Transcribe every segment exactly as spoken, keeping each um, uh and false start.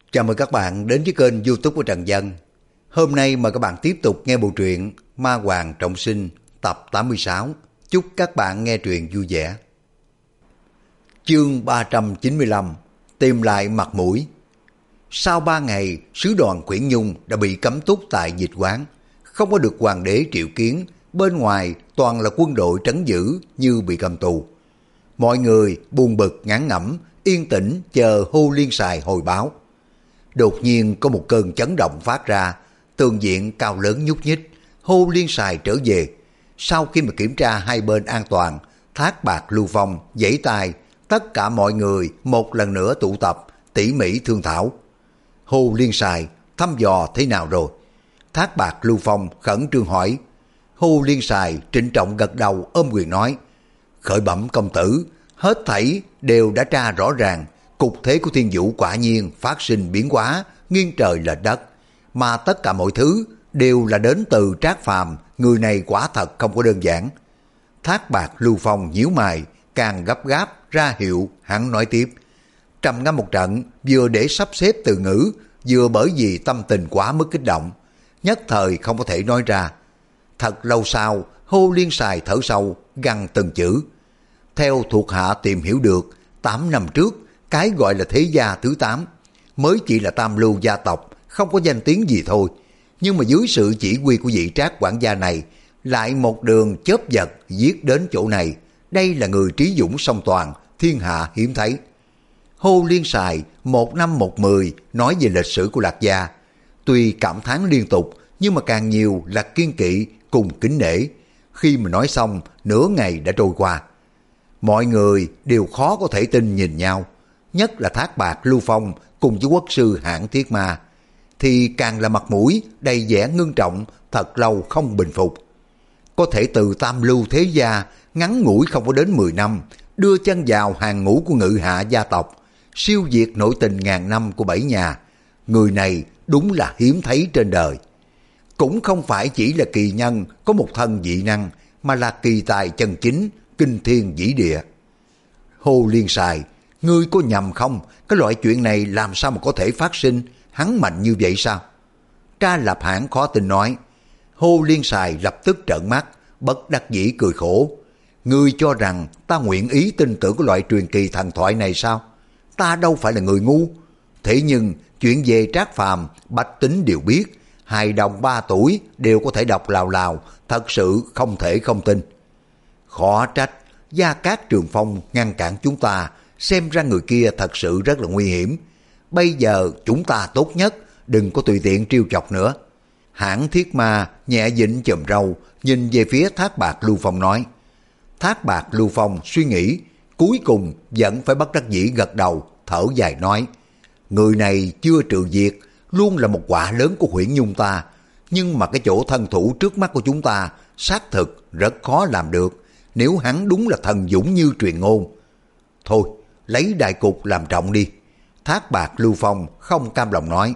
Chào mừng các bạn đến với kênh YouTube của Trần Dân. Hôm nay mời các bạn tiếp tục nghe bộ truyện Ma Hoàng Trọng Sinh tập tám mươi sáu. Chúc các bạn nghe truyện vui vẻ. Chương ba trăm chín mươi lăm. Tìm lại mặt mũi. Sau ba ngày, sứ đoàn Quyển Nhung đã bị cấm túc tại dịch quán, không có được hoàng đế triệu kiến, bên ngoài toàn là quân đội trấn giữ như bị cầm tù. Mọi người buồn bực ngán ngẩm, yên tĩnh chờ Hô Liên Sài hồi báo. Đột nhiên có một cơn chấn động phát ra, tường diện cao lớn nhúc nhích, Hô Liên Sài trở về. Sau khi mà kiểm tra hai bên an toàn, Thác Bạt Lưu Phong giãy tay, tất cả mọi người một lần nữa tụ tập, tỉ mỉ thương thảo. Hô Liên Sài thăm dò thế nào rồi? Thác Bạt Lưu Phong khẩn trương hỏi. Hô Liên Sài trịnh trọng gật đầu ôm quyền nói: Khởi bẩm công tử, hết thảy đều đã tra rõ ràng. Cục thế của thiên vũ quả nhiên phát sinh biến hóa, nghiêng trời lệch đất. Mà tất cả mọi thứ đều là đến từ Trác Phàm, người này quả thật không có đơn giản. Thác Bạt Lưu Phong nhíu mày, càng gấp gáp ra hiệu hắn nói tiếp. Trầm ngâm một trận, vừa để sắp xếp từ ngữ, vừa bởi vì tâm tình quá mức kích động, nhất thời không có thể nói ra. Thật lâu sau, Hô Liên Sài thở sâu, gằn từng chữ. Theo thuộc hạ tìm hiểu được, tám năm trước, cái gọi là thế gia thứ tám mới chỉ là tam lưu gia tộc, không có danh tiếng gì thôi. Nhưng mà dưới sự chỉ huy của vị Trác quản gia này, lại một đường chớp giật giết đến chỗ này. Đây là người trí dũng song toàn, thiên hạ hiếm thấy. Hô Liên Sài một năm một mười nói về lịch sử của Lạc Gia. Tuy cảm thán liên tục, nhưng mà càng nhiều là kiên kỵ cùng kính nể. Khi mà nói xong, nửa ngày đã trôi qua. Mọi người đều khó có thể tin nhìn nhau, nhất là Thác Bạt Lưu Phong cùng với quốc sư Hãn Thiết Ma, thì càng là mặt mũi đầy vẻ ngưng trọng, thật lâu không bình phục. Có thể từ tam lưu thế gia, ngắn ngủi không có đến mười năm, đưa chân vào hàng ngũ của ngự hạ gia tộc, siêu diệt nội tình ngàn năm của bảy nhà. Người này đúng là hiếm thấy trên đời. Cũng không phải chỉ là kỳ nhân có một thân dị năng, mà là kỳ tài chân chính, kinh thiên vĩ địa. Hô Liên Sài, ngươi có nhầm không? Cái loại chuyện này làm sao mà có thể phát sinh? Hắn mạnh như vậy sao? Tra Lập Hãn khó tin nói. Hô Liên Sài lập tức trợn mắt, bất đắc dĩ cười khổ. Ngươi cho rằng ta nguyện ý tin tưởng cái loại truyền kỳ thần thoại này sao? Ta đâu phải là người ngu. Thế nhưng chuyện về Trác Phàm, bách tính đều biết, hài đồng ba tuổi đều có thể đọc lào lào, thật sự không thể không tin. Khó trách Gia Cát Trường Phong ngăn cản chúng ta, xem ra người kia thật sự rất là nguy hiểm. Bây giờ chúng ta tốt nhất đừng có tùy tiện trêu chọc nữa. Hãn Thiết Ma nhẹ dịnh chùm râu, nhìn về phía Thác Bạt Lưu Phong nói. Thác Bạt Lưu Phong suy nghĩ, cuối cùng vẫn phải bất đắc dĩ gật đầu, thở dài nói. Người này chưa trừ diệt, luôn là một quả lớn của Huyễn Nhung ta. Nhưng mà cái chỗ thân thủ trước mắt của chúng ta xác thực rất khó làm được, nếu hắn đúng là thần dũng như truyền ngôn. Thôi, lấy đại cục làm trọng đi. Thác Bạt Lưu Phong không cam lòng nói.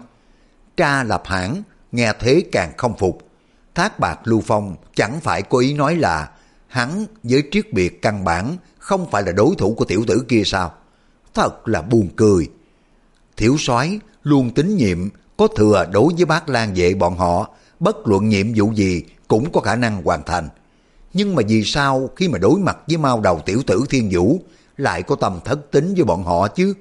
Tra Lập Hãn nghe thế càng không phục. Thác Bạt Lưu Phong chẳng phải có ý nói là hắn với Triết Biệt căn bản không phải là đối thủ của tiểu tử kia sao? Thật là buồn cười. Thiểu soái luôn tín nhiệm, có thừa đối với Bát Lang vệ bọn họ, bất luận nhiệm vụ gì cũng có khả năng hoàn thành. Nhưng mà vì sao khi mà đối mặt với mao đầu tiểu tử Thiên Vũ lại có tâm thất tín với bọn họ chứ?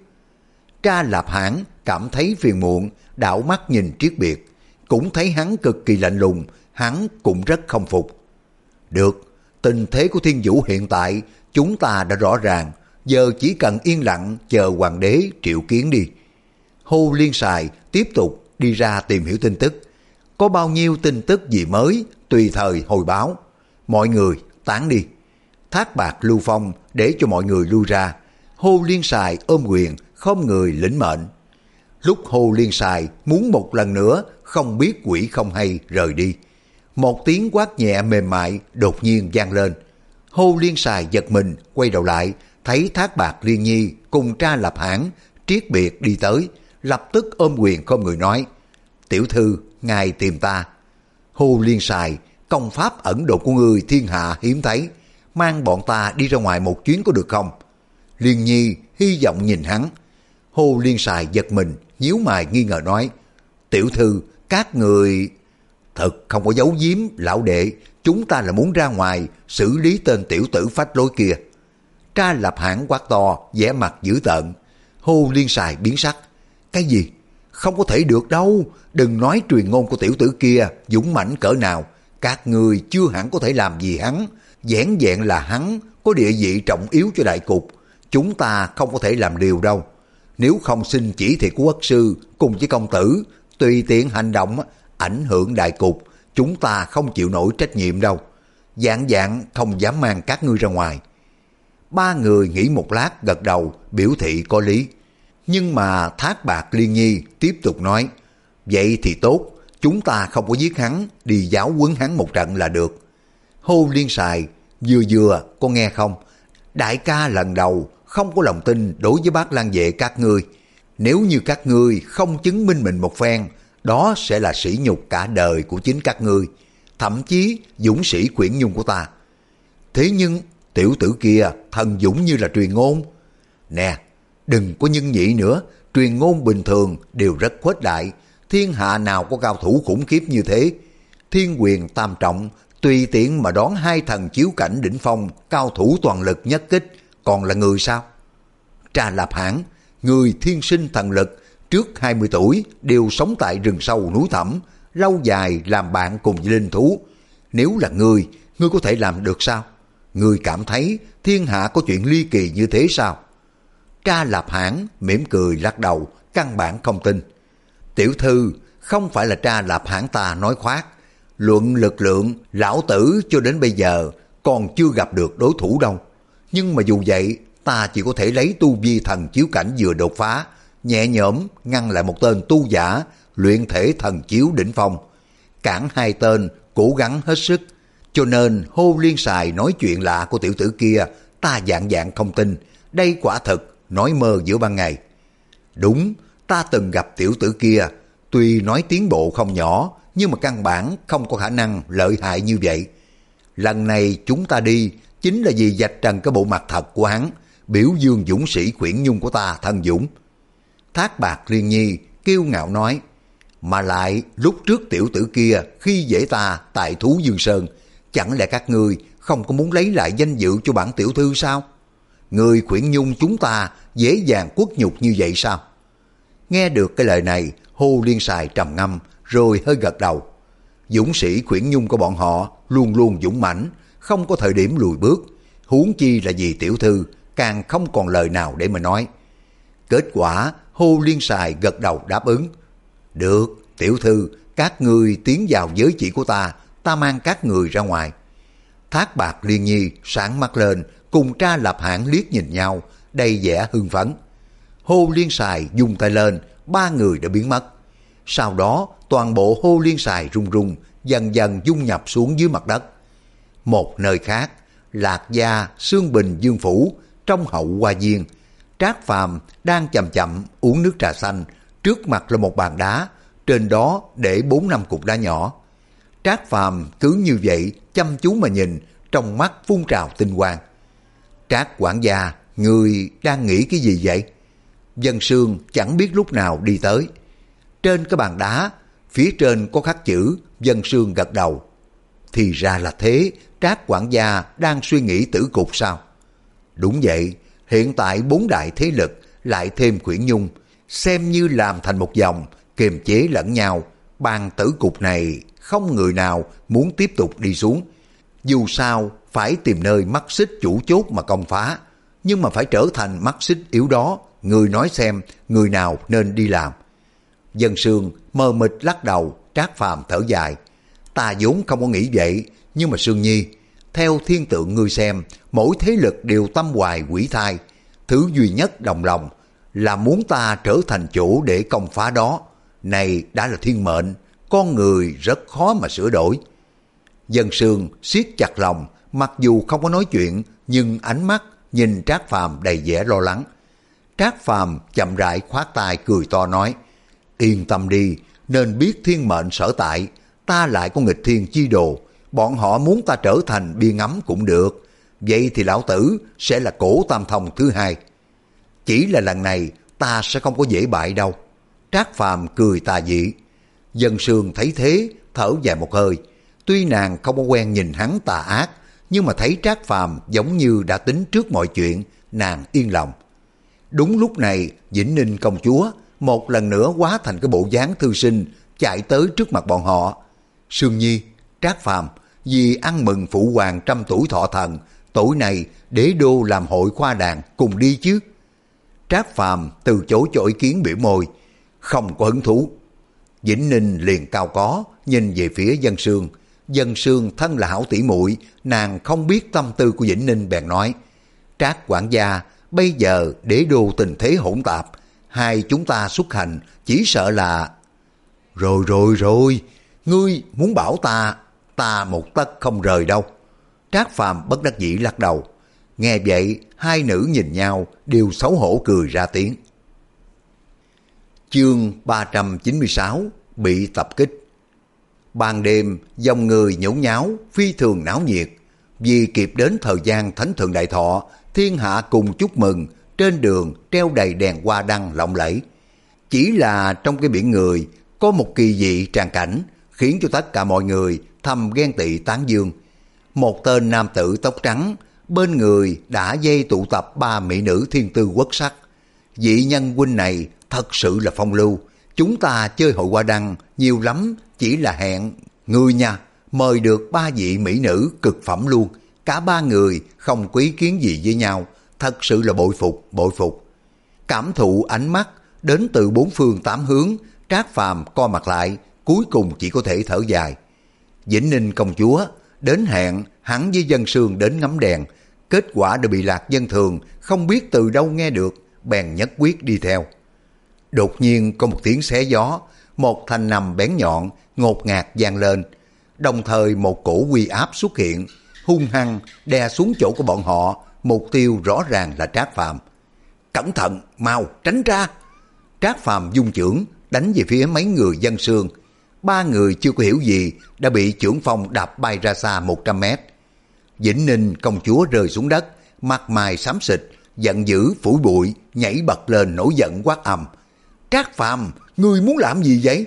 Tra Lập Hãn cảm thấy phiền muộn, đảo mắt nhìn Triết Biệt, cũng thấy hắn cực kỳ lạnh lùng, hắn cũng rất không phục. Được, tình thế của Thiên Vũ hiện tại chúng ta đã rõ ràng, giờ chỉ cần yên lặng chờ hoàng đế triệu kiến đi. Hô Liên Sài tiếp tục đi ra tìm hiểu tin tức, có bao nhiêu tin tức gì mới tùy thời hồi báo. Mọi người tán đi. Thác Bạt Lưu Phong để cho mọi người lui ra. Hô Liên Sài ôm quyền không người lĩnh mệnh. Lúc Hô Liên Sài muốn một lần nữa không biết quỷ không hay rời đi, một tiếng quát nhẹ mềm mại đột nhiên vang lên. Hô Liên Sài giật mình quay đầu lại, thấy Thác Bạt Liên Nhi cùng Tra Lập Hãn, Triết Biệt đi tới, lập tức ôm quyền không người nói. Tiểu thư, ngài tìm ta. Hô Liên Sài, công pháp ẩn độ của ngươi thiên hạ hiếm thấy, mang bọn ta đi ra ngoài một chuyến có được không? Liên Nhi hy vọng nhìn hắn. Hồ Liên Sài giật mình, nhíu mày nghi ngờ nói, tiểu thư, các người... Thật không có giấu giếm, lão đệ, chúng ta là muốn ra ngoài xử lý tên tiểu tử phách lối kia. Tra Lập Hãn quát to, vẻ mặt dữ tợn. Hồ Liên Sài biến sắc. Cái gì? Không có thể được đâu, đừng nói truyền ngôn của tiểu tử kia dũng mãnh cỡ nào, các người chưa hẳn có thể làm gì hắn, vẻn vẹn là hắn có địa vị trọng yếu cho đại cục, chúng ta không có thể làm điều đâu. Nếu không xin chỉ thị của quốc sư cùng với công tử, tùy tiện hành động ảnh hưởng đại cục, chúng ta không chịu nổi trách nhiệm đâu. Dạng dạng không dám mang các ngươi ra ngoài. Ba người nghĩ một lát gật đầu, biểu thị có lý. Nhưng mà Thác Bạt Liên Nhi tiếp tục nói, vậy thì tốt, chúng ta không có giết hắn, đi giáo huấn hắn một trận là được. Hồ Liên Sài, vừa vừa, con nghe không? Đại ca lần đầu không có lòng tin đối với Bát Lang Vệ các ngươi. Nếu như các ngươi không chứng minh mình một phen, đó sẽ là sỉ nhục cả đời của chính các ngươi, thậm chí dũng sĩ Quyển Nhung của ta. Thế nhưng tiểu tử kia thần dũng như là truyền ngôn. Nè, đừng có nhân nhị nữa, truyền ngôn bình thường đều rất khuếch đại, thiên hạ nào có cao thủ khủng khiếp như thế. Thiên Quyền Tam Trọng tùy tiện mà đón hai thần chiếu cảnh đỉnh phong, cao thủ toàn lực nhất kích, còn là người sao? Tra Lạp Hãn, người thiên sinh thần lực, trước hai mươi tuổi đều sống tại rừng sâu núi thẳm, lâu dài làm bạn cùng với linh thú. Nếu là ngươi, ngươi có thể làm được sao? Ngươi cảm thấy thiên hạ có chuyện ly kỳ như thế sao? Tra Lạp Hãn mỉm cười lắc đầu, căn bản không tin. Tiểu thư, không phải là Tra Lạp Hãn ta nói khoác. Luận lực lượng, lão tử cho đến bây giờ còn chưa gặp được đối thủ đâu. Nhưng mà dù vậy, ta chỉ có thể lấy tu vi thần chiếu cảnh vừa đột phá, nhẹ nhõm ngăn lại một tên tu giả luyện thể thần chiếu đỉnh phong. Cản hai tên cố gắng hết sức, cho nên Hồ Liên Sài nói chuyện lạ của tiểu tử kia ta dạng dạng không tin. Đây quả thật nói mơ giữa ban ngày. Đúng, ta từng gặp tiểu tử kia, tuy nói tiến bộ không nhỏ, nhưng mà căn bản không có khả năng lợi hại như vậy. Lần này chúng ta đi chính là vì vạch trần cái bộ mặt thật của hắn, biểu dương dũng sĩ Quyển Nhung của ta thân dũng. Thác Bạt Liên Nhi kiêu ngạo nói, mà lại lúc trước tiểu tử kia khi dễ ta tại Thú Dương Sơn, chẳng lẽ các ngươi không có muốn lấy lại danh dự cho bản tiểu thư sao? Người Quyển Nhung chúng ta dễ dàng quất nhục như vậy sao? Nghe được cái lời này, Hồ Liên Sài trầm ngâm rồi hơi gật đầu. Dũng sĩ Quyển Nhung của bọn họ luôn luôn dũng mãnh, không có thời điểm lùi bước, huống chi là vì tiểu thư, càng không còn lời nào để mà nói. Kết quả Hồ Liên Sài gật đầu đáp ứng. Được, tiểu thư, các ngươi tiến vào giới chỉ của ta, ta mang các người ra ngoài. Thác Bạt Liên Nhi sáng mắt lên, cùng Tra Lạp Hãn liếc nhìn nhau, đầy vẻ hưng phấn. Hồ Liên Sài dùng tay lên, ba người đã biến mất. Sau đó toàn bộ Hồ Liên Sài rung rung, dần dần dung nhập xuống dưới mặt đất. Một nơi khác, Lạc Gia Xương Bình Dương Phủ, trong hậu hoa viên, Trác Phàm đang chậm chậm uống nước trà xanh, trước mặt là một bàn đá, trên đó để bốn năm cục đá nhỏ. Trác Phàm cứ như vậy chăm chú mà nhìn, trong mắt phun trào tinh quang. Trác quản gia, người đang nghĩ cái gì vậy? Dân Sương chẳng biết lúc nào đi tới. Trên cái bàn đá, phía trên có khắc chữ, Dân Sương gật đầu. Thì ra là thế, Trác quản gia đang suy nghĩ tử cục sao? Đúng vậy, hiện tại bốn đại thế lực lại thêm Quyển Nhung, xem như làm thành một dòng, kiềm chế lẫn nhau. Bàn tử cục này không người nào muốn tiếp tục đi xuống. Dù sao phải tìm nơi mắt xích chủ chốt mà công phá, nhưng mà phải trở thành mắt xích yếu đó, người nói xem người nào nên đi làm. Dân Sương mờ mịt lắc đầu. Trác Phàm thở dài. Ta vốn không có nghĩ vậy, nhưng mà Sương Nhi, theo thiên tượng ngươi xem, mỗi thế lực đều tâm hoài quỷ thai, thứ duy nhất đồng lòng là muốn ta trở thành chỗ để công phá đó. Này đã là thiên mệnh, con người rất khó mà sửa đổi. Dân Sương siết chặt lòng, mặc dù không có nói chuyện, nhưng ánh mắt nhìn Trác Phàm đầy vẻ lo lắng. Trác Phàm chậm rãi khoát tay cười to nói, yên tâm đi, nên biết thiên mệnh sở tại, ta lại có nghịch thiên chi đồ, bọn họ muốn ta trở thành bia ngắm cũng được, vậy thì lão tử sẽ là cổ tam thông thứ hai. Chỉ là lần này ta sẽ không có dễ bại đâu. Trác Phàm cười tà dị. Dân Sương thấy thế, thở dài một hơi. Tuy nàng không có quen nhìn hắn tà ác, nhưng mà thấy Trác Phàm giống như đã tính trước mọi chuyện, nàng yên lòng. Đúng lúc này, Vĩnh Ninh công chúa một lần nữa hóa thành cái bộ dáng thư sinh, chạy tới trước mặt bọn họ. Sương Nhi, Trác Phàm, vì ăn mừng phụ hoàng trăm tuổi thọ thần, tối nay đế đô làm hội khoa đàn, cùng đi chứ. Trác Phàm từ chối cho ý kiến, biểu môi, không có hứng thú. Vĩnh Ninh liền cao có nhìn về phía Dân Sương. Dân Sương thân là hảo tỷ muội, nàng không biết tâm tư của Vĩnh Ninh, bèn nói, Trác quản gia, bây giờ đế đô tình thế hỗn tạp, hai chúng ta xuất hành chỉ sợ là... Rồi rồi rồi, ngươi muốn bảo ta, ta một tấc không rời đâu. Trác Phàm bất đắc dĩ lắc đầu. Nghe vậy, hai nữ nhìn nhau đều xấu hổ cười ra tiếng. Chương ba trăm chín mươi sáu, bị tập kích. Ban đêm, dòng người nhốn nháo, phi thường náo nhiệt. Vì kịp đến thời gian Thánh Thượng Đại Thọ, thiên hạ cùng chúc mừng, trên đường treo đầy đèn hoa đăng lộng lẫy. Chỉ là trong cái biển người, có một kỳ dị tràn cảnh, khiến cho tất cả mọi người thầm ghen tị tán dương. Một tên nam tử tóc trắng, bên người đã dây tụ tập ba mỹ nữ thiên tư quốc sắc. Vị nhân huynh này thật sự là phong lưu. Chúng ta chơi hội hoa đăng nhiều lắm, chỉ là hẹn người nha, mời được ba vị mỹ nữ cực phẩm luôn. Cả ba người không có ý kiến gì với nhau, thật sự là bội phục, bội phục. Cảm thụ ánh mắt đến từ bốn phương tám hướng, Trác Phàm co mặt lại, cuối cùng chỉ có thể thở dài. Vĩnh Ninh công chúa đến hẹn hắn với Dân Sương đến ngắm đèn, kết quả đã bị Lạc Dân Thường không biết từ đâu nghe được, bèn nhất quyết đi theo. Đột nhiên có một tiếng xé gió, một thanh nằm bén nhọn ngột ngạt vang lên, đồng thời một cổ uy áp xuất hiện, hung hăng đè xuống chỗ của bọn họ, mục tiêu rõ ràng là Trác Phàm. Cẩn thận, mau tránh ra! Trác Phàm dung chưởng đánh về phía mấy người Dân Sương. Ba người chưa có hiểu gì đã bị chưởng phong đạp bay ra xa một trăm mét. Vĩnh Ninh công chúa rơi xuống đất, mặt mày xám xịt, giận dữ phủi bụi, nhảy bật lên nổi giận quát ầm. Trác Phàm, ngươi muốn làm gì vậy?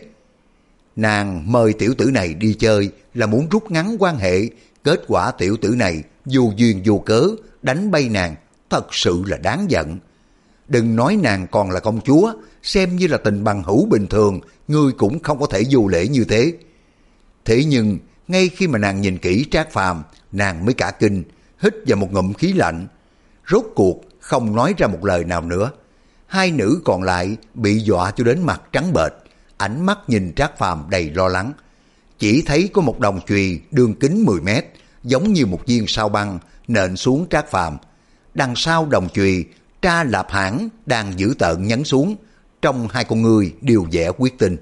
Nàng mời tiểu tử này đi chơi là muốn rút ngắn quan hệ, kết quả tiểu tử này vô duyên vô cớ đánh bay nàng, thật sự là đáng giận. Đừng nói nàng còn là công chúa, xem như là tình bằng hữu bình thường, ngươi cũng không có thể vô lễ như thế. Thế nhưng, ngay khi mà nàng nhìn kỹ Trác Phàm, nàng mới cả kinh, hít vào một ngụm khí lạnh. Rốt cuộc không nói ra một lời nào nữa. Hai nữ còn lại bị dọa cho đến mặt trắng bệch, ánh mắt nhìn Trác Phàm đầy lo lắng. Chỉ thấy có một đồng chùy đường kính mười mét, giống như một viên sao băng, nện xuống Trác Phàm. Đằng sau đồng chùy, Tra Lạp Hãn đang giữ tợn nhấn xuống, trong hai con ngươi đều vẻ quyết tinh.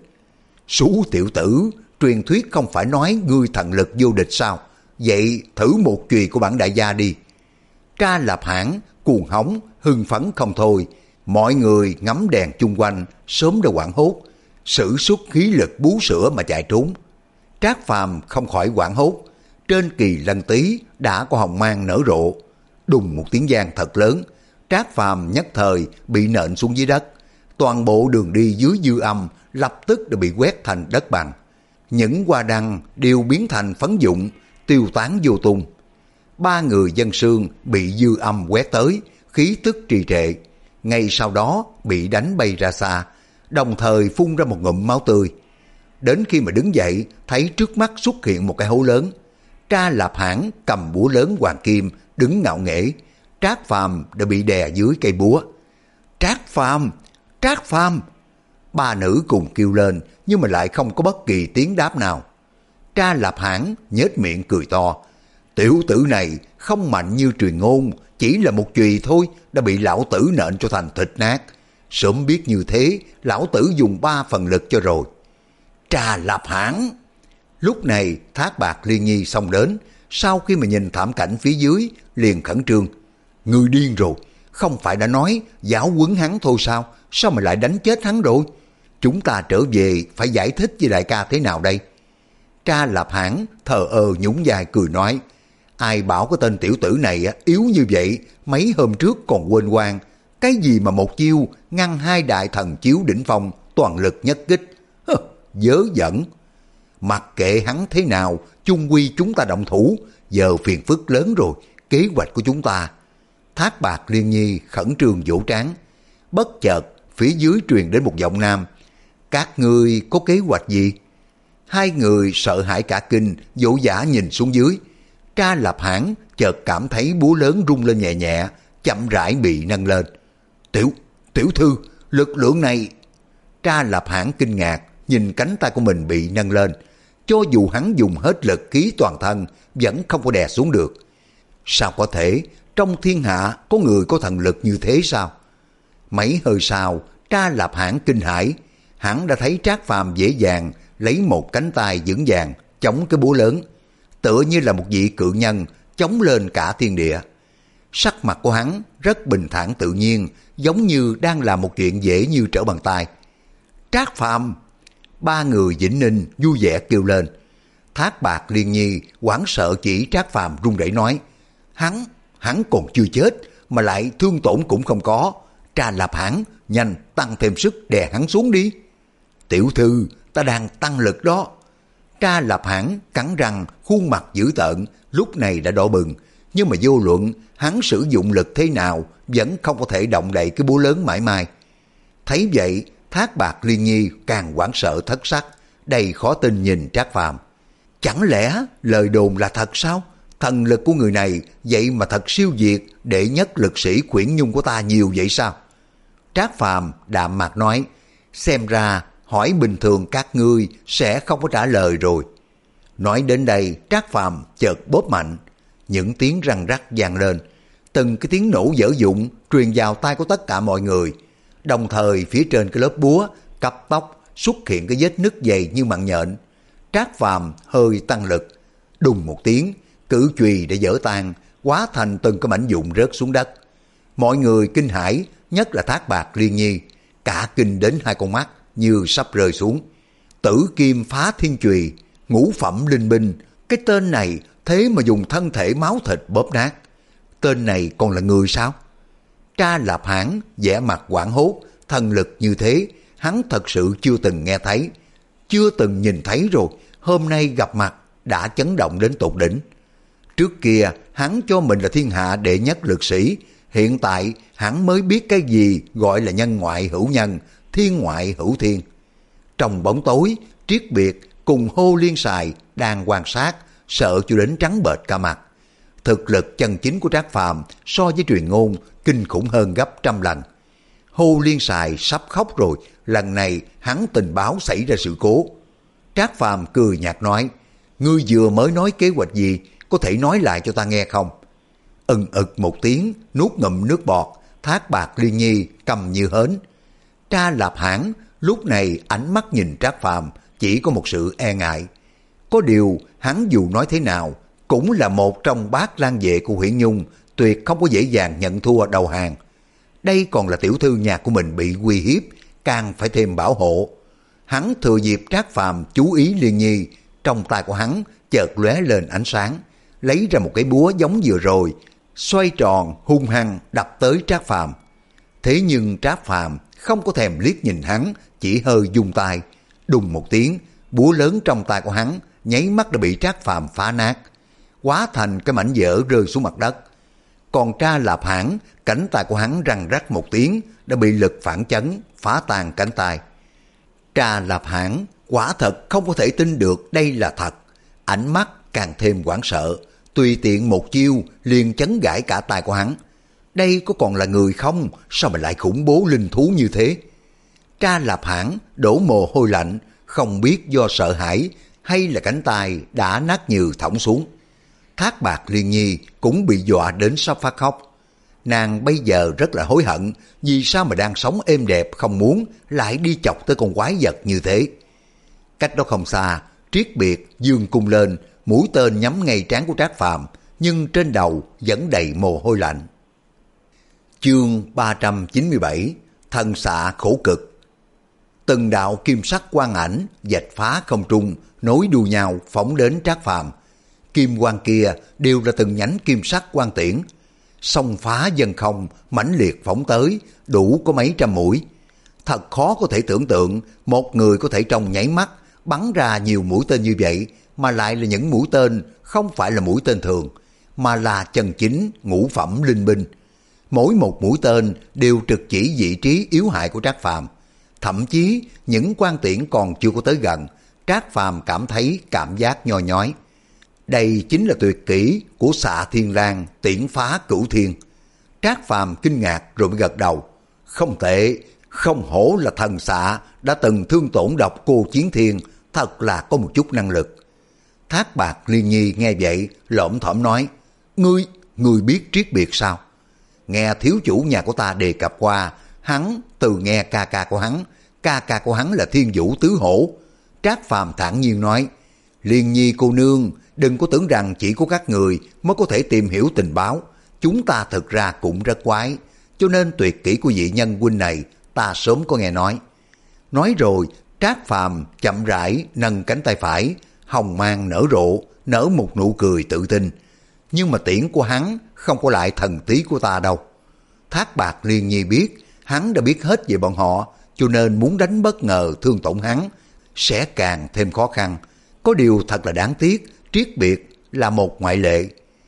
Sú tiểu tử, truyền thuyết không phải nói ngươi thần lực vô địch sao? Vậy thử một chùy của bản đại gia đi. Tra Lạp Hãn cuồng hống, hưng phấn không thôi. Mọi người ngắm đèn chung quanh sớm đã hoảng hốt, sử xuất khí lực bú sữa mà chạy trốn. Trác Phàm không khỏi hoảng hốt, trên kỳ lân tí đã có hồng mang nở rộ. Đùng một tiếng vang thật lớn, Trác Phàm nhất thời bị nện xuống dưới đất. Toàn bộ đường đi dưới dư âm lập tức đã bị quét thành đất bằng. Những hoa đăng đều biến thành phấn dụng, tiêu tán vô tung. Ba người Dân Sương bị dư âm quét tới, khí tức trì trệ. Ngay sau đó bị đánh bay ra xa, đồng thời phun ra một ngụm máu tươi. Đến khi mà đứng dậy, thấy trước mắt xuất hiện một cái hố lớn. Tra Lạp Hãn cầm búa lớn hoàng kim, đứng ngạo nghễ. Trác Phàm đã bị đè dưới cây búa. Trác Phàm, Trác Phàm! Ba nữ cùng kêu lên, nhưng mà lại không có bất kỳ tiếng đáp nào. Tra Lạp Hãn nhếch miệng cười to. Tiểu tử này không mạnh như truyền ngôn, chỉ là một chùy thôi đã bị lão tử nện cho thành thịt nát. Sớm biết như thế, lão tử dùng ba phần lực cho rồi. Tra Lạp Hãn! Lúc này Thác Bạc Liên Nhi xông đến, sau khi mà nhìn thảm cảnh phía dưới, liền khẩn trương. Ngươi điên rồi, không phải đã nói giáo huấn hắn thôi sao, sao mà lại đánh chết hắn rồi? Chúng ta trở về phải giải thích với đại ca thế nào đây? Tra Lạp Hãn thờ ơ nhún vai cười nói, ai bảo cái tên tiểu tử này yếu như vậy, mấy hôm trước còn quên quan, Cái gì mà một chiêu ngăn hai đại thần chiếu đỉnh phong toàn lực nhất kích? Hơ, dớ dẫn. Mặc kệ hắn thế nào, chung quy chúng ta động thủ, giờ phiền phức lớn rồi, kế hoạch của chúng ta. Thác Bạt Liên Nhi khẩn trương vỗ trán. Bất chợt, phía dưới truyền đến một giọng nam. Các ngươi có kế hoạch gì? Hai người sợ hãi cả kinh, vỗ vã nhìn xuống dưới. Tra Lập Hãn chợt cảm thấy búa lớn rung lên nhẹ nhẹ, chậm rãi bị nâng lên. Tiểu, tiểu thư, lực lượng này... Tra Lập Hãn kinh ngạc, nhìn cánh tay của mình bị nâng lên. Cho dù hắn dùng hết lực khí toàn thân, vẫn không có đè xuống được. Sao có thể, trong thiên hạ có người có thần lực như thế sao? Mấy hơi sau, Tra Lập Hãn kinh hãi, hắn đã thấy Trác Phàm dễ dàng lấy một cánh tay vững vàng chống cái búa lớn, tựa như là một vị cự nhân chống lên cả thiên địa. Sắc mặt của hắn rất bình thản tự nhiên, giống như đang làm một chuyện dễ như trở bàn tay. Trác Phàm! Ba người Vĩnh Ninh vui vẻ kêu lên. Thác Bạt Liên Nhi hoảng sợ chỉ Trác Phàm run rẩy nói, hắn, hắn còn chưa chết mà lại thương tổn cũng không có. Tra Lập Hãn, nhanh tăng thêm sức đè hắn xuống đi. Tiểu thư, ta đang tăng lực đó. Tra Lập Hãn cắn răng, khuôn mặt dữ tợn, lúc này đã đỏ bừng, nhưng mà vô luận hắn sử dụng lực thế nào vẫn không có thể động đậy cái búa lớn mãi mai. Thấy vậy, Thác Bạt Liên Nhi càng hoảng sợ thất sắc, đầy khó tin nhìn Trác Phàm. Chẳng lẽ lời đồn là thật sao? Thần lực của người này vậy mà thật siêu việt đệ nhất lực sĩ Quyển Nhung của ta nhiều vậy sao? Trác Phàm đạm mạc nói, xem ra hỏi bình thường các ngươi sẽ không có trả lời rồi. Nói đến đây, Trác Phàm chợt bóp mạnh, những tiếng răng rắc vang lên, từng cái tiếng nổ dở dụng truyền vào tai của tất cả mọi người. Đồng thời phía trên cái lớp búa cấp tốc xuất hiện cái vết nứt dày như mạng nhện. Trác Phàm hơi tăng lực, đùng một tiếng, cự chùy đã vỡ tan, hóa thành từng cái mảnh vụn rớt xuống đất. Mọi người kinh hãi, nhất là Thác Bạt Liên Nhi, cả kinh đến hai con mắt như sắp rơi xuống. Tử Kim Phá Thiên Chùy, ngũ phẩm linh binh, cái tên này thế mà dùng thân thể máu thịt bóp nát. Tên này còn là người sao? Tra Lập Hãn vẻ mặt hoảng hốt, thần lực như thế hắn thật sự chưa từng nghe thấy, chưa từng nhìn thấy rồi, hôm nay gặp mặt đã chấn động đến tột đỉnh. Trước kia hắn cho mình là thiên hạ đệ nhất lực sĩ, hiện tại hắn mới biết cái gì gọi là nhân ngoại hữu nhân, thiên ngoại hữu thiên. Trong bóng tối, Triết Biệt cùng Hô Liên Sài đang quan sát, sợ cho đến trắng bệch cả mặt. Thực lực chân chính của Trác Phàm so với truyền ngôn kinh khủng hơn gấp trăm lần. Hô Liên Sài sắp khóc rồi, lần này hắn tình báo xảy ra sự cố. Trác Phàm cười nhạt nói, ngươi vừa mới nói kế hoạch gì, có thể nói lại cho ta nghe không? Ừng ực một tiếng, nuốt ngụm nước bọt, Thác Bạt Liên Nhi câm như hến. Tra Lập Hãn lúc này ánh mắt nhìn Trác Phàm chỉ có một sự e ngại. Có điều hắn dù nói thế nào cũng là một trong bát lang vệ của Huyễn Nhung, tuyệt không có dễ dàng nhận thua đầu hàng. Đây còn là tiểu thư nhà của mình bị uy hiếp, càng phải thêm bảo hộ. Hắn thừa dịp Trác Phàm chú ý Liên Nhi, trong tay của hắn chợt lóe lên ánh sáng, lấy ra một cái búa giống vừa rồi, xoay tròn hung hăng đập tới Trác Phàm. Thế nhưng Trác Phàm không có thèm liếc nhìn hắn, chỉ hơi dùng tay, đùng một tiếng, búa lớn trong tay của hắn nháy mắt đã bị Trác Phàm phá nát, hóa thành cái mảnh vỡ rơi xuống mặt đất. Còn Tra Lập Hãn, cánh tay của hắn răng rắc một tiếng đã bị lực phản chấn phá tan cánh tay. Tra Lập Hãn quả thật không có thể tin được đây là thật, ánh mắt càng thêm hoảng sợ, tùy tiện một chiêu liền chấn gãy cả tay của hắn. Đây có còn là người không, sao mà lại khủng bố linh thú như thế? Tra Lập Hãn đổ mồ hôi lạnh, không biết do sợ hãi hay là cánh tay đã nát nhừ thõng xuống. Thác Bạt Liên Nhi cũng bị dọa đến sắp phát khóc. Nàng bây giờ rất là hối hận, vì sao mà đang sống êm đẹp không muốn lại đi chọc tới con quái vật như thế. Cách đó không xa, Triết Biệt giương cung lên, mũi tên nhắm ngay trán của Trác Phàm, nhưng trên đầu vẫn đầy mồ hôi lạnh. Chương ba trăm chín mươi bảy, Thần xạ khổ cực. Từng đạo kim sắc quang ảnh vạch phá không trung, nối đuôi nhau phóng đến Trác Phàm. Kim quang kia đều là từng nhánh kim sắc quang tiễn. xông phá dân không, mãnh liệt phóng tới, đủ có mấy trăm mũi. Thật khó có thể tưởng tượng một người có thể trong nháy mắt bắn ra nhiều mũi tên như vậy, mà lại là những mũi tên không phải là mũi tên thường, mà là chân chính ngũ phẩm linh binh. Mỗi một mũi tên đều trực chỉ vị trí yếu hại của Trác Phàm. Thậm chí những quan tiễn còn chưa có tới gần, Trác Phàm cảm thấy cảm giác nhoi nhói. Đây chính là tuyệt kỹ của Xạ Thiên Lang tiễn phá cửu thiên. Trác Phàm kinh ngạc rồi mới gật đầu. Không tệ, không hổ là thần xạ đã từng thương tổn độc cô Chiến Thiên, thật là có một chút năng lực. Thác Bạt Liên Nhi nghe vậy lẩm thẩm nói, Ngươi, ngươi biết Triết Biệt sao? Nghe thiếu chủ nhà của ta đề cập qua, hắn từ nghe ca ca của hắn, ca ca của hắn là Thiên Vũ Tứ Hổ. Trác Phàm thản nhiên nói, Liên Nhi cô nương, đừng có tưởng rằng chỉ có các người mới có thể tìm hiểu tình báo. Chúng ta thực ra cũng rất quái, cho nên tuyệt kỹ của vị nhân huynh này ta sớm có nghe nói. Nói rồi, Trác Phàm chậm rãi nâng cánh tay phải, hồng mang nở rộ, nở một nụ cười tự tin. Nhưng mà tiễn của hắn không có lại thần tí của ta đâu. Thác Bạt Liên Nhi biết, hắn đã biết hết về bọn họ, cho nên muốn đánh bất ngờ thương tổn hắn sẽ càng thêm khó khăn. Có điều thật là đáng tiếc, Triết Biệt là một ngoại lệ.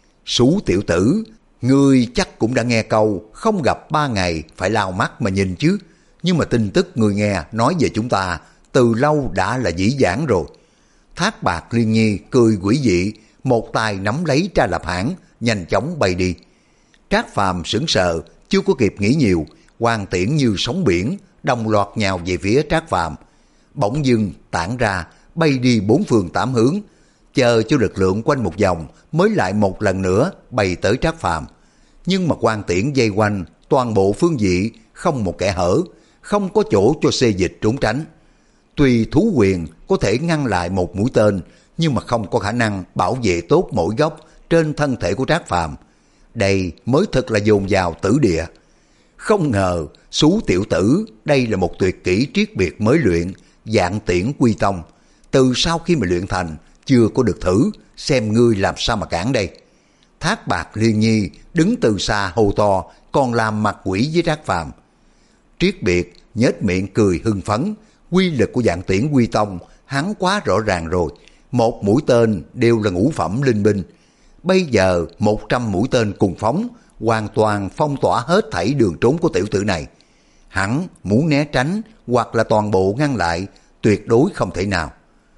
Sú tiểu tử, ngươi chắc cũng đã nghe câu không gặp ba ngày phải lau mắt mà nhìn chứ. Nhưng mà tin tức ngươi nghe nói về chúng ta từ lâu đã là dĩ dãn rồi. Thác Bạt Liên Nhi cười quỷ dị, một tay nắm lấy Tra Lập Hãn, nhanh chóng bay đi. Trác Phàm sững sờ, chưa có kịp nghĩ nhiều, hoàng tiễn như sóng biển, đồng loạt nhào về phía Trác Phàm. Bỗng dưng tản ra, bay đi bốn phương tám hướng, chờ cho lực lượng quanh một vòng mới lại một lần nữa bay tới Trác Phàm. Nhưng mà quan tiễn dây quanh toàn bộ phương vị, không một kẽ hở, không có chỗ cho xê dịch trốn tránh. Tuy thú quyền có thể ngăn lại một mũi tên, nhưng mà không có khả năng bảo vệ tốt mỗi góc trên thân thể của Trác Phàm. Đây mới thật là dồn vào tử địa. Không ngờ Sú tiểu tử, đây là một tuyệt kỹ Triết Biệt mới luyện, Vạn Tiễn Quy Tông. Từ sau khi mà luyện thành, chưa có được thử, xem ngươi làm sao mà cản đây. Thác Bạt Liên Nhi đứng từ xa hô to, còn làm mặt quỷ với Trác Phàm. Triết Biệt nhếch miệng cười hưng phấn, quy lực của Vạn Tiễn Quy Tông hắn quá rõ ràng rồi. Một mũi tên đều là ngũ phẩm linh binh. Bây giờ một trăm mũi tên cùng phóng, hoàn toàn phong tỏa hết thảy đường trốn của tiểu tử này. Hắn muốn né tránh hoặc là toàn bộ ngăn lại, tuyệt đối không thể nào.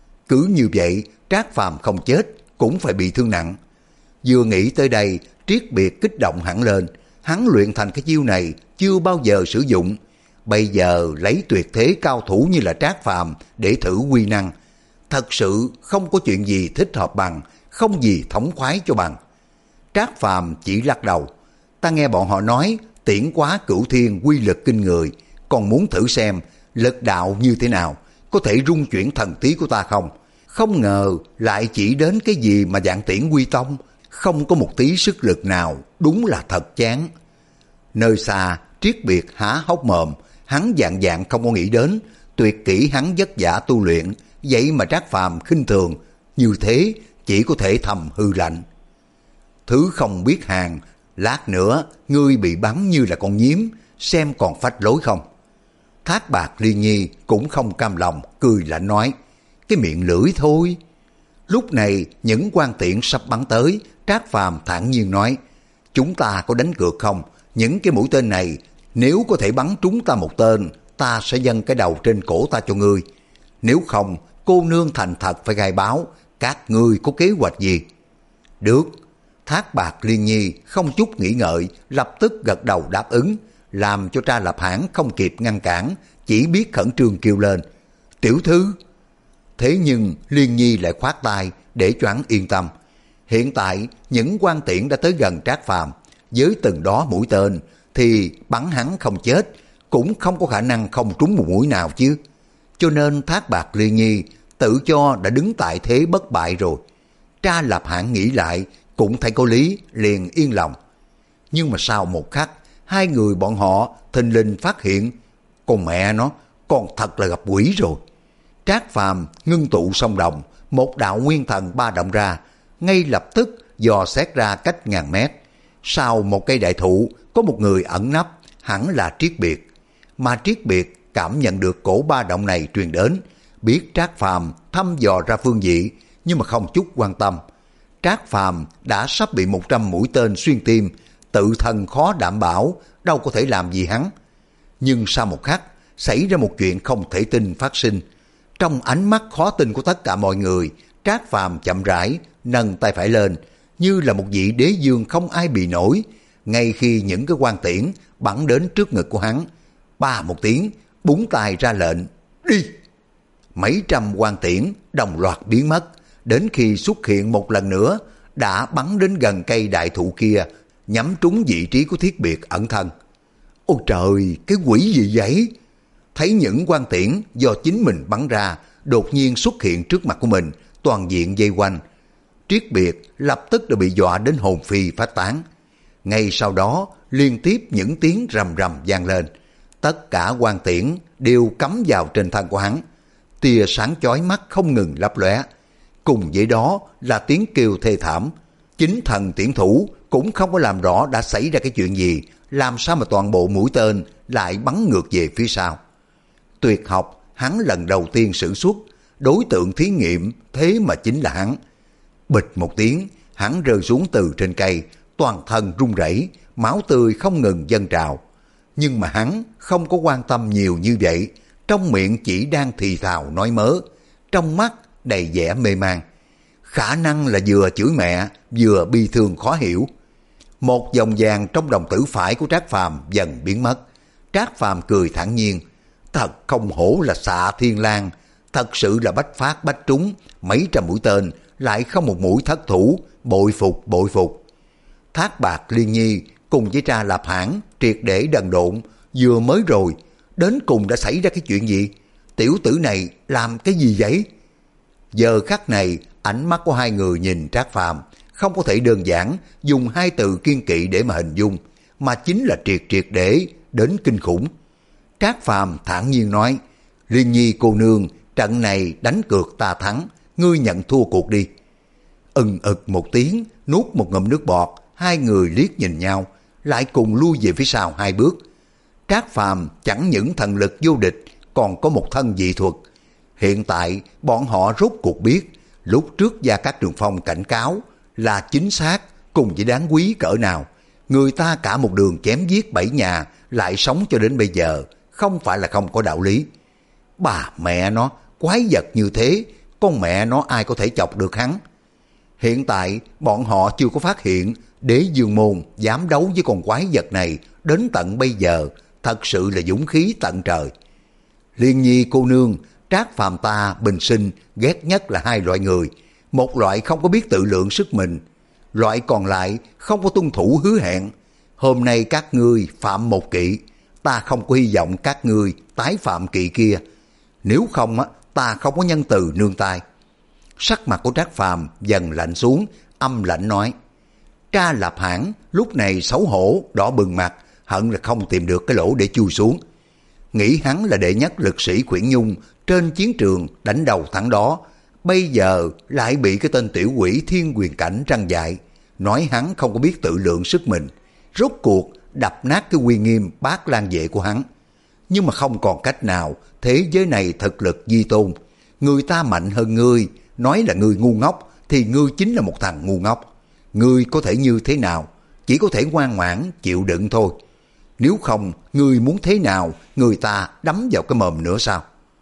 Cứ như vậy, Trác Phàm không chết cũng phải bị thương nặng. Vừa nghĩ tới đây, Triết Biệt kích động hẳn lên. Hắn luyện thành cái chiêu này chưa bao giờ sử dụng. Bây giờ lấy tuyệt thế cao thủ như là Trác Phàm để thử quy năng, thật sự không có chuyện gì thích hợp bằng, không gì thống khoái cho bằng. Trác Phàm chỉ lắc đầu. Ta nghe bọn họ nói tiễn quá cửu thiên quy lực kinh người, còn muốn thử xem lực đạo như thế nào, có thể rung chuyển thần trí của ta không? Không ngờ lại chỉ đến cái gì mà Vạn Tiễn Quy Tông, không có một tí sức lực nào, đúng là thật chán. Nơi xa, Triết Biệt há hốc mồm, hắn dạng dạng không có nghĩ đến, tuyệt kỹ hắn vất vả tu luyện, vậy mà Trác Phàm khinh thường, như thế chỉ có thể thầm hư lạnh. Thứ không biết hàng, lát nữa ngươi bị bắn như là con nhím, xem còn phách lối không? Thác Bạt Liên Nhi cũng không cam lòng, cười lạnh nói, cái miệng lưỡi thôi. Lúc này những quan tiễn sắp bắn tới, Trác Phàm thản nhiên nói, chúng ta có đánh cược không? Những cái mũi tên này, nếu có thể bắn trúng ta một tên, ta sẽ dâng cái đầu trên cổ ta cho ngươi. Nếu không, cô nương thành thật phải khai báo, các ngươi có kế hoạch gì? Được. Thác Bạt Liên Nhi không chút nghĩ ngợi, lập tức gật đầu đáp ứng, làm cho Tra Lập Hãn không kịp ngăn cản, chỉ biết khẩn trương kêu lên, tiểu thư. Thế nhưng Liên Nhi lại khoát tay để cho hắn yên tâm. Hiện tại những quan tiễn đã tới gần Trác Phàm, với từng đó mũi tên thì bắn hắn không chết, cũng không có khả năng không trúng một mũi nào chứ. Cho nên Thác Bạt Liên Nhi tự cho đã đứng tại thế bất bại rồi. Tra Lập Hãn nghĩ lại cũng thấy có lý, liền yên lòng. Nhưng mà sau một khắc, hai người bọn họ thình lình phát hiện, con mẹ nó, con thật là gặp quỷ rồi. Trác Phàm ngưng tụ song đồng, một đạo nguyên thần ba động ra, ngay lập tức dò xét ra cách ngàn mét. Sau một cây đại thụ có một người ẩn nấp, hẳn là Triết Biệt. Mà Triết Biệt cảm nhận được cổ ba động này truyền đến, biết Trác Phàm thăm dò ra phương vị, nhưng mà không chút quan tâm. Trác Phàm đã sắp bị một trăm mũi tên xuyên tim, tự thân khó đảm bảo, đâu có thể làm gì hắn. Nhưng sau một khắc, xảy ra một chuyện không thể tin phát sinh. Trong ánh mắt khó tin của tất cả mọi người, Trác Phàm chậm rãi nâng tay phải lên, như là một vị đế dương không ai bị nổi. Ngay khi những cái quan tiễn bắn đến trước ngực của hắn, ba một tiếng, búng tay ra lệnh, đi! Mấy trăm quan tiễn đồng loạt biến mất, đến khi xuất hiện một lần nữa, đã bắn đến gần cây đại thụ kia, nhắm trúng vị trí của Thiết Biệt ẩn thân. Ôi trời, cái quỷ gì vậy? Thấy những quan tiễn do chính mình bắn ra, đột nhiên xuất hiện trước mặt của mình, toàn diện vây quanh. Triết Biệt lập tức đã bị dọa đến hồn phi phách tán. Ngay sau đó, liên tiếp những tiếng rầm rầm vang lên. Tất cả quan tiễn đều cắm vào trên thân của hắn. Tia sáng chói mắt không ngừng lấp lóe. Cùng với đó là tiếng kêu thê thảm. Chính thần tiễn thủ cũng không có làm rõ đã xảy ra cái chuyện gì, làm sao mà toàn bộ mũi tên lại bắn ngược về phía sau. Tuyệt học hắn lần đầu tiên sử xuất, đối tượng thí nghiệm thế mà chính là hắn. Bịch một tiếng, hắn rơi xuống từ trên cây, toàn thân run rẩy, máu tươi không ngừng dâng trào. Nhưng mà hắn không có quan tâm nhiều như vậy, trong miệng chỉ đang thì thào nói mớ, trong mắt đầy vẻ mê man. Khả năng là vừa chửi mẹ, vừa bi thương khó hiểu. Một vòng vàng trong đồng tử phải của Trác Phàm dần biến mất. Trác Phàm cười thản nhiên, thật không hổ là Xạ Thiên Lang, thật sự là bách phát bách trúng, mấy trăm mũi tên, lại không một mũi thất thủ, bội phục bội phục. Thác Bạt Liên Nhi cùng với Tra Lạp Hãn triệt để đần độn, vừa mới rồi, đến cùng đã xảy ra cái chuyện gì? Tiểu tử này làm cái gì vậy? Giờ khắc này, ánh mắt của hai người nhìn Trác Phàm không có thể đơn giản dùng hai từ kiên kỵ để mà hình dung, mà chính là triệt triệt để đến kinh khủng. Trác Phàm thản nhiên nói, Liên Nhi cô nương, trận này đánh cược ta thắng, ngươi nhận thua cuộc đi. Ừng ực một tiếng, nuốt một ngụm nước bọt, hai người liếc nhìn nhau, lại cùng lui về phía sau hai bước. Trác Phàm chẳng những thần lực vô địch, còn có một thân dị thuật. Hiện tại bọn họ rốt cuộc biết, lúc trước Gia Cát Trường Phong cảnh cáo là chính xác cùng với đáng quý cỡ nào. Người ta cả một đường chém giết bảy nhà, lại sống cho đến bây giờ, không phải là không có đạo lý. Bà mẹ nó, quái vật như thế, con mẹ nó ai có thể chọc được hắn. Hiện tại bọn họ chưa có phát hiện Đế Dương Môn dám đấu với con quái vật này đến tận bây giờ, thật sự là dũng khí tận trời. Liên Nhi cô nương, Trác Phàm ta bình sinh ghét nhất là hai loại người. Một loại không có biết tự lượng sức mình, loại còn lại không có tuân thủ hứa hẹn. Hôm nay các ngươi phạm một kỵ, ta không có hy vọng các ngươi tái phạm kỵ kia. Nếu không á, ta không có nhân từ nương tay. Sắc mặt của Trác Phàm dần lạnh xuống, âm lạnh nói. Tra Lạp Hãn lúc này xấu hổ, đỏ bừng mặt, hận là không tìm được cái lỗ để chui xuống. Nghĩ hắn là đệ nhất lực sĩ Khuyển Nhung trên chiến trường đánh đầu thắng đó, bây giờ lại bị cái tên tiểu quỷ thiên quyền cảnh răng dại, nói hắn không có biết tự lượng sức mình, rốt cuộc đập nát cái uy nghiêm bát lan vệ của hắn. Nhưng mà không còn cách nào, thế giới này thực lực di tôn, người ta mạnh hơn ngươi, nói là ngươi ngu ngốc thì ngươi chính là một thằng ngu ngốc. Ngươi có thể như thế nào? Chỉ có thể ngoan ngoãn chịu đựng thôi. Nếu không, ngươi muốn thế nào, người ta đấm vào cái mồm nữa sao?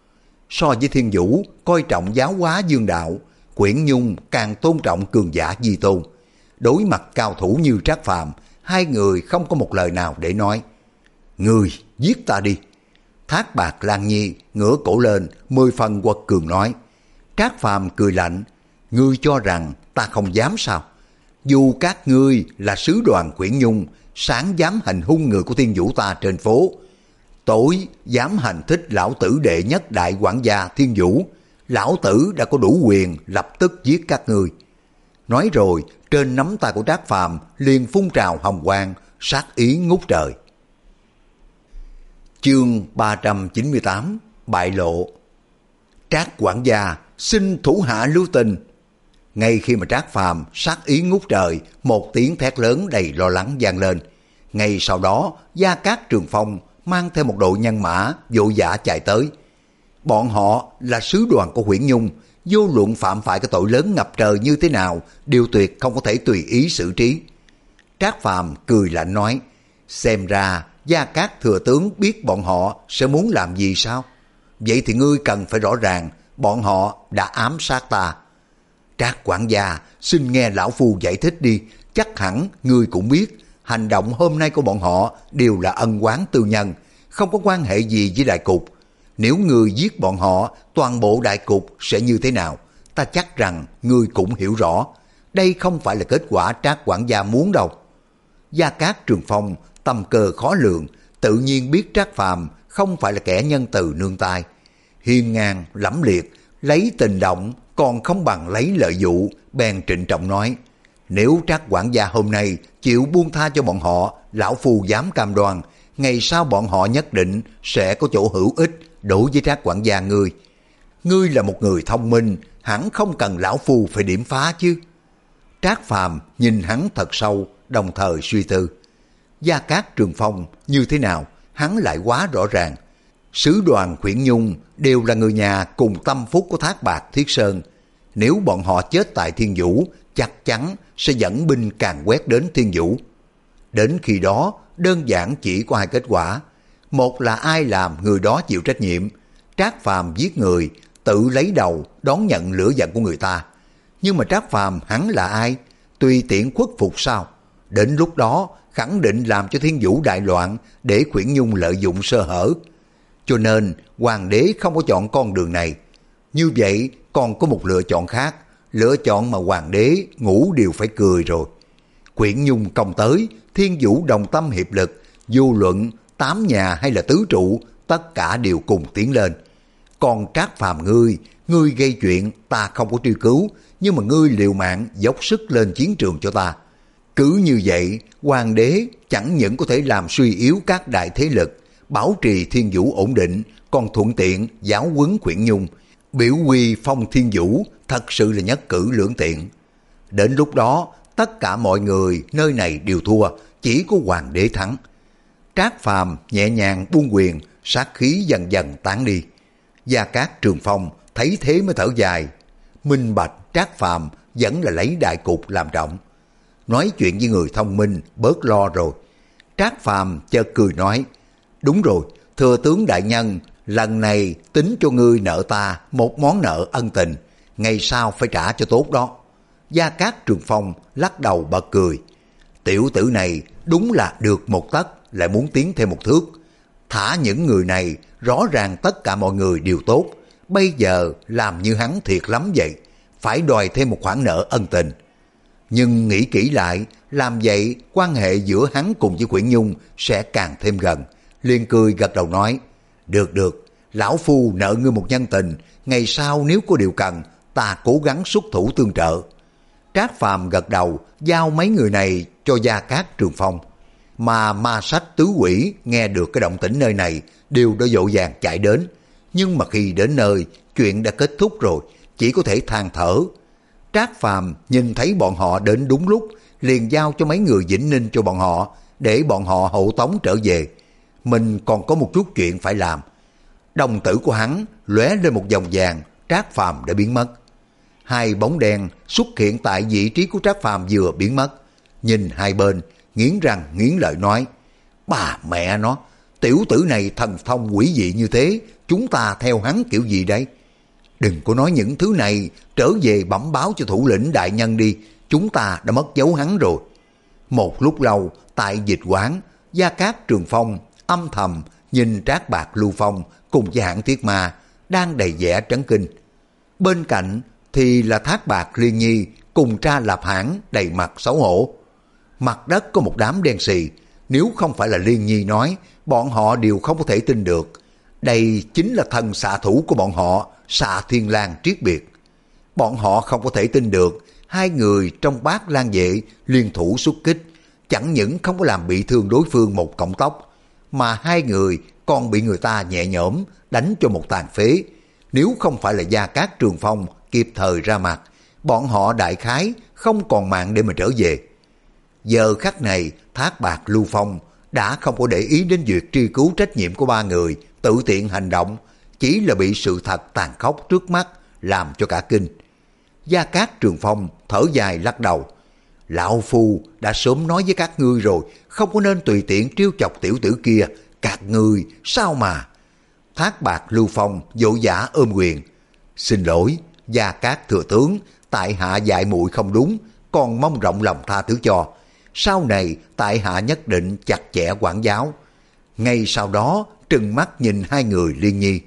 So với Thiên Vũ coi trọng giáo hóa dương đạo, Quyển Nhung càng tôn trọng cường giả di tôn. Đối mặt cao thủ như Trác Phàm, hai người không có một lời nào để nói. Ngươi giết ta đi. Thác Bạt Lan Nhi ngửa cổ lên, mười phần quật cường nói. Trác Phàm cười lạnh, ngươi cho rằng ta không dám sao? Dù các ngươi là sứ đoàn Quyển Nhung, sáng dám hành hung người của Thiên Vũ ta trên phố, tối dám hành thích lão tử đệ nhất đại quản gia Thiên Vũ, lão tử đã có đủ quyền lập tức giết các ngươi. Nói rồi, trên nắm tay của Trác Phàm liền phun trào hồng quang, sát ý ngút trời. Chương ba trăm chín mươi tám, bại lộ. Trác quản gia xin thủ hạ lưu tình. Ngay khi mà Trác Phàm sát ý ngút trời, một tiếng thét lớn đầy lo lắng vang lên. Ngay sau đó, Gia Cát Trường Phong mang theo một đội nhân mã vội vã chạy tới. Bọn họ là sứ đoàn của Huyễn Nhung, vô luận phạm phải cái tội lớn ngập trời như thế nào, đều tuyệt không có thể tùy ý xử trí. Trác Phàm cười lạnh nói, xem ra Gia Cát thừa tướng biết bọn họ sẽ muốn làm gì sao? Vậy thì ngươi cần phải rõ ràng, bọn họ đã ám sát ta. Trác quản gia, xin nghe lão phu giải thích đi, chắc hẳn ngươi cũng biết, hành động hôm nay của bọn họ đều là ân oán tư nhân, không có quan hệ gì với đại cục. Nếu ngươi giết bọn họ, toàn bộ đại cục sẽ như thế nào? Ta chắc rằng ngươi cũng hiểu rõ. Đây không phải là kết quả Trác quản gia muốn đâu. Gia Cát Trường Phong tâm cơ khó lường, tự nhiên biết Trác Phàm không phải là kẻ nhân từ nương tay. Hiên ngang, lẫm liệt, lấy tình động còn không bằng lấy lợi dụ, bèn trịnh trọng nói, nếu Trác quản gia hôm nay chịu buông tha cho bọn họ, lão phu dám cam đoan, ngày sau bọn họ nhất định sẽ có chỗ hữu ích đối với Trác quản gia ngươi. Ngươi là một người thông minh, hẳn không cần lão phu phải điểm phá chứ. Trác Phàm nhìn hắn thật sâu, đồng thời suy tư. Gia Cát Trường Phong như thế nào, hắn lại quá rõ ràng. Sứ đoàn Khuyển Nhung đều là người nhà cùng tâm phúc của Thác Bạt Thiết Sơn. Nếu bọn họ chết tại Thiên Vũ, chắc chắn sẽ dẫn binh càn quét đến Thiên Vũ. Đến khi đó, đơn giản chỉ có hai kết quả. Một là ai làm người đó chịu trách nhiệm. Trác Phàm giết người, tự lấy đầu đón nhận lửa giận của người ta. Nhưng mà Trác Phàm hắn là ai? Tùy tiện khuất phục sao? Đến lúc đó khẳng định làm cho Thiên Vũ đại loạn để Khuyển Nhung lợi dụng sơ hở. Cho nên hoàng đế không có chọn con đường này. Như vậy còn có một lựa chọn khác, lựa chọn mà hoàng đế ngủ đều phải cười rồi. Khuyển Nhung công tới, Thiên Vũ đồng tâm hiệp lực, vô luận tám nhà hay là tứ trụ, tất cả đều cùng tiến lên. Còn Trác Phàm ngươi, ngươi gây chuyện ta không có truy cứu, nhưng mà ngươi liều mạng dốc sức lên chiến trường cho ta. Cứ như vậy, hoàng đế chẳng những có thể làm suy yếu các đại thế lực, bảo trì Thiên Vũ ổn định, còn thuận tiện giáo huấn Khuyển Nhung, biểu quy phong Thiên Vũ, thật sự là nhất cử lưỡng tiện. Đến lúc đó, tất cả mọi người nơi này đều thua, chỉ có hoàng đế thắng. Trác Phàm nhẹ nhàng buông quyền, sát khí dần dần tán đi. Gia Cát Trường Phong thấy thế mới thở dài, minh bạch Trác Phàm vẫn là lấy đại cục làm trọng. Nói chuyện với người thông minh bớt lo rồi. Trác Phàm chợt cười nói, đúng rồi, thừa tướng đại nhân, lần này tính cho ngươi nợ ta một món nợ ân tình, ngày sau phải trả cho tốt đó. Gia Cát Trường Phong lắc đầu bật cười, tiểu tử này đúng là được một tấc lại muốn tiến thêm một thước. Thả những người này, rõ ràng tất cả mọi người đều tốt, bây giờ làm như hắn thiệt lắm vậy, phải đòi thêm một khoản nợ ân tình. Nhưng nghĩ kỹ lại, làm vậy quan hệ giữa hắn cùng với Khuyển Nhung sẽ càng thêm gần. Liền cười gật đầu nói, được được, lão phu nợ ngươi một nhân tình, ngày sau nếu có điều cần, ta cố gắng xuất thủ tương trợ. Trác Phàm gật đầu, giao mấy người này cho Gia Cát Trường Phong. Mà ma sách tứ quỷ nghe được cái động tĩnh nơi này, đều đã vội vàng chạy đến. Nhưng mà khi đến nơi, chuyện đã kết thúc rồi, chỉ có thể than thở. Trác Phàm nhìn thấy bọn họ đến đúng lúc, liền giao cho mấy người Vĩnh Ninh cho bọn họ, để bọn họ hộ tống trở về. Mình còn có một chút chuyện phải làm. Đồng tử của hắn lóe lên một vòng vàng, Trác Phàm đã biến mất. Hai bóng đen xuất hiện tại vị trí của Trác Phàm vừa biến mất. Nhìn hai bên, nghiến răng nghiến lợi nói, bà mẹ nó, tiểu tử này thần thông quỷ dị như thế, chúng ta theo hắn kiểu gì đây? Đừng có nói những thứ này, trở về bẩm báo cho thủ lĩnh đại nhân đi, chúng ta đã mất dấu hắn rồi. Một lúc lâu, tại dịch quán, Gia Cát Trường Phong âm thầm nhìn Trác Bạc Lưu Phong cùng với hãng Thiết Ma đang đầy vẻ trấn kinh. Bên cạnh thì là Thác Bạc Liên Nhi cùng Tra Lạp Hãn đầy mặt xấu hổ. Mặt đất có một đám đen xì, nếu không phải là Liên Nhi nói, bọn họ đều không có thể tin được. Đây chính là thần xạ thủ của bọn họ, Xạ Thiên Lang Triết Biệt. Bọn họ không có thể tin được, hai người trong Bát Lang Vệ liên thủ xuất kích, chẳng những không có làm bị thương đối phương một cọng tóc, mà hai người còn bị người ta nhẹ nhõm đánh cho một tàn phế. Nếu không phải là Gia Cát Trường Phong kịp thời ra mặt, bọn họ đại khái không còn mạng để mà trở về. Giờ khắc này, Thác Bạt Lưu Phong đã không có để ý đến việc truy cứu trách nhiệm của ba người tự tiện hành động, chỉ là bị sự thật tàn khốc trước mắt làm cho cả kinh. Gia Cát Trường Phong thở dài lắc đầu. Lão Phu đã sớm nói với các ngươi rồi, không có nên tùy tiện trêu chọc tiểu tử kia, các ngươi sao mà. Thác Bạt Lưu Phong vội vã ôm quyền. Xin lỗi, Gia Cát thừa tướng, tại hạ dạy muội không đúng, còn mong rộng lòng tha thứ cho. Sau này tại hạ nhất định chặt chẽ quản giáo. Ngay sau đó trừng mắt nhìn hai người Liên Nhi.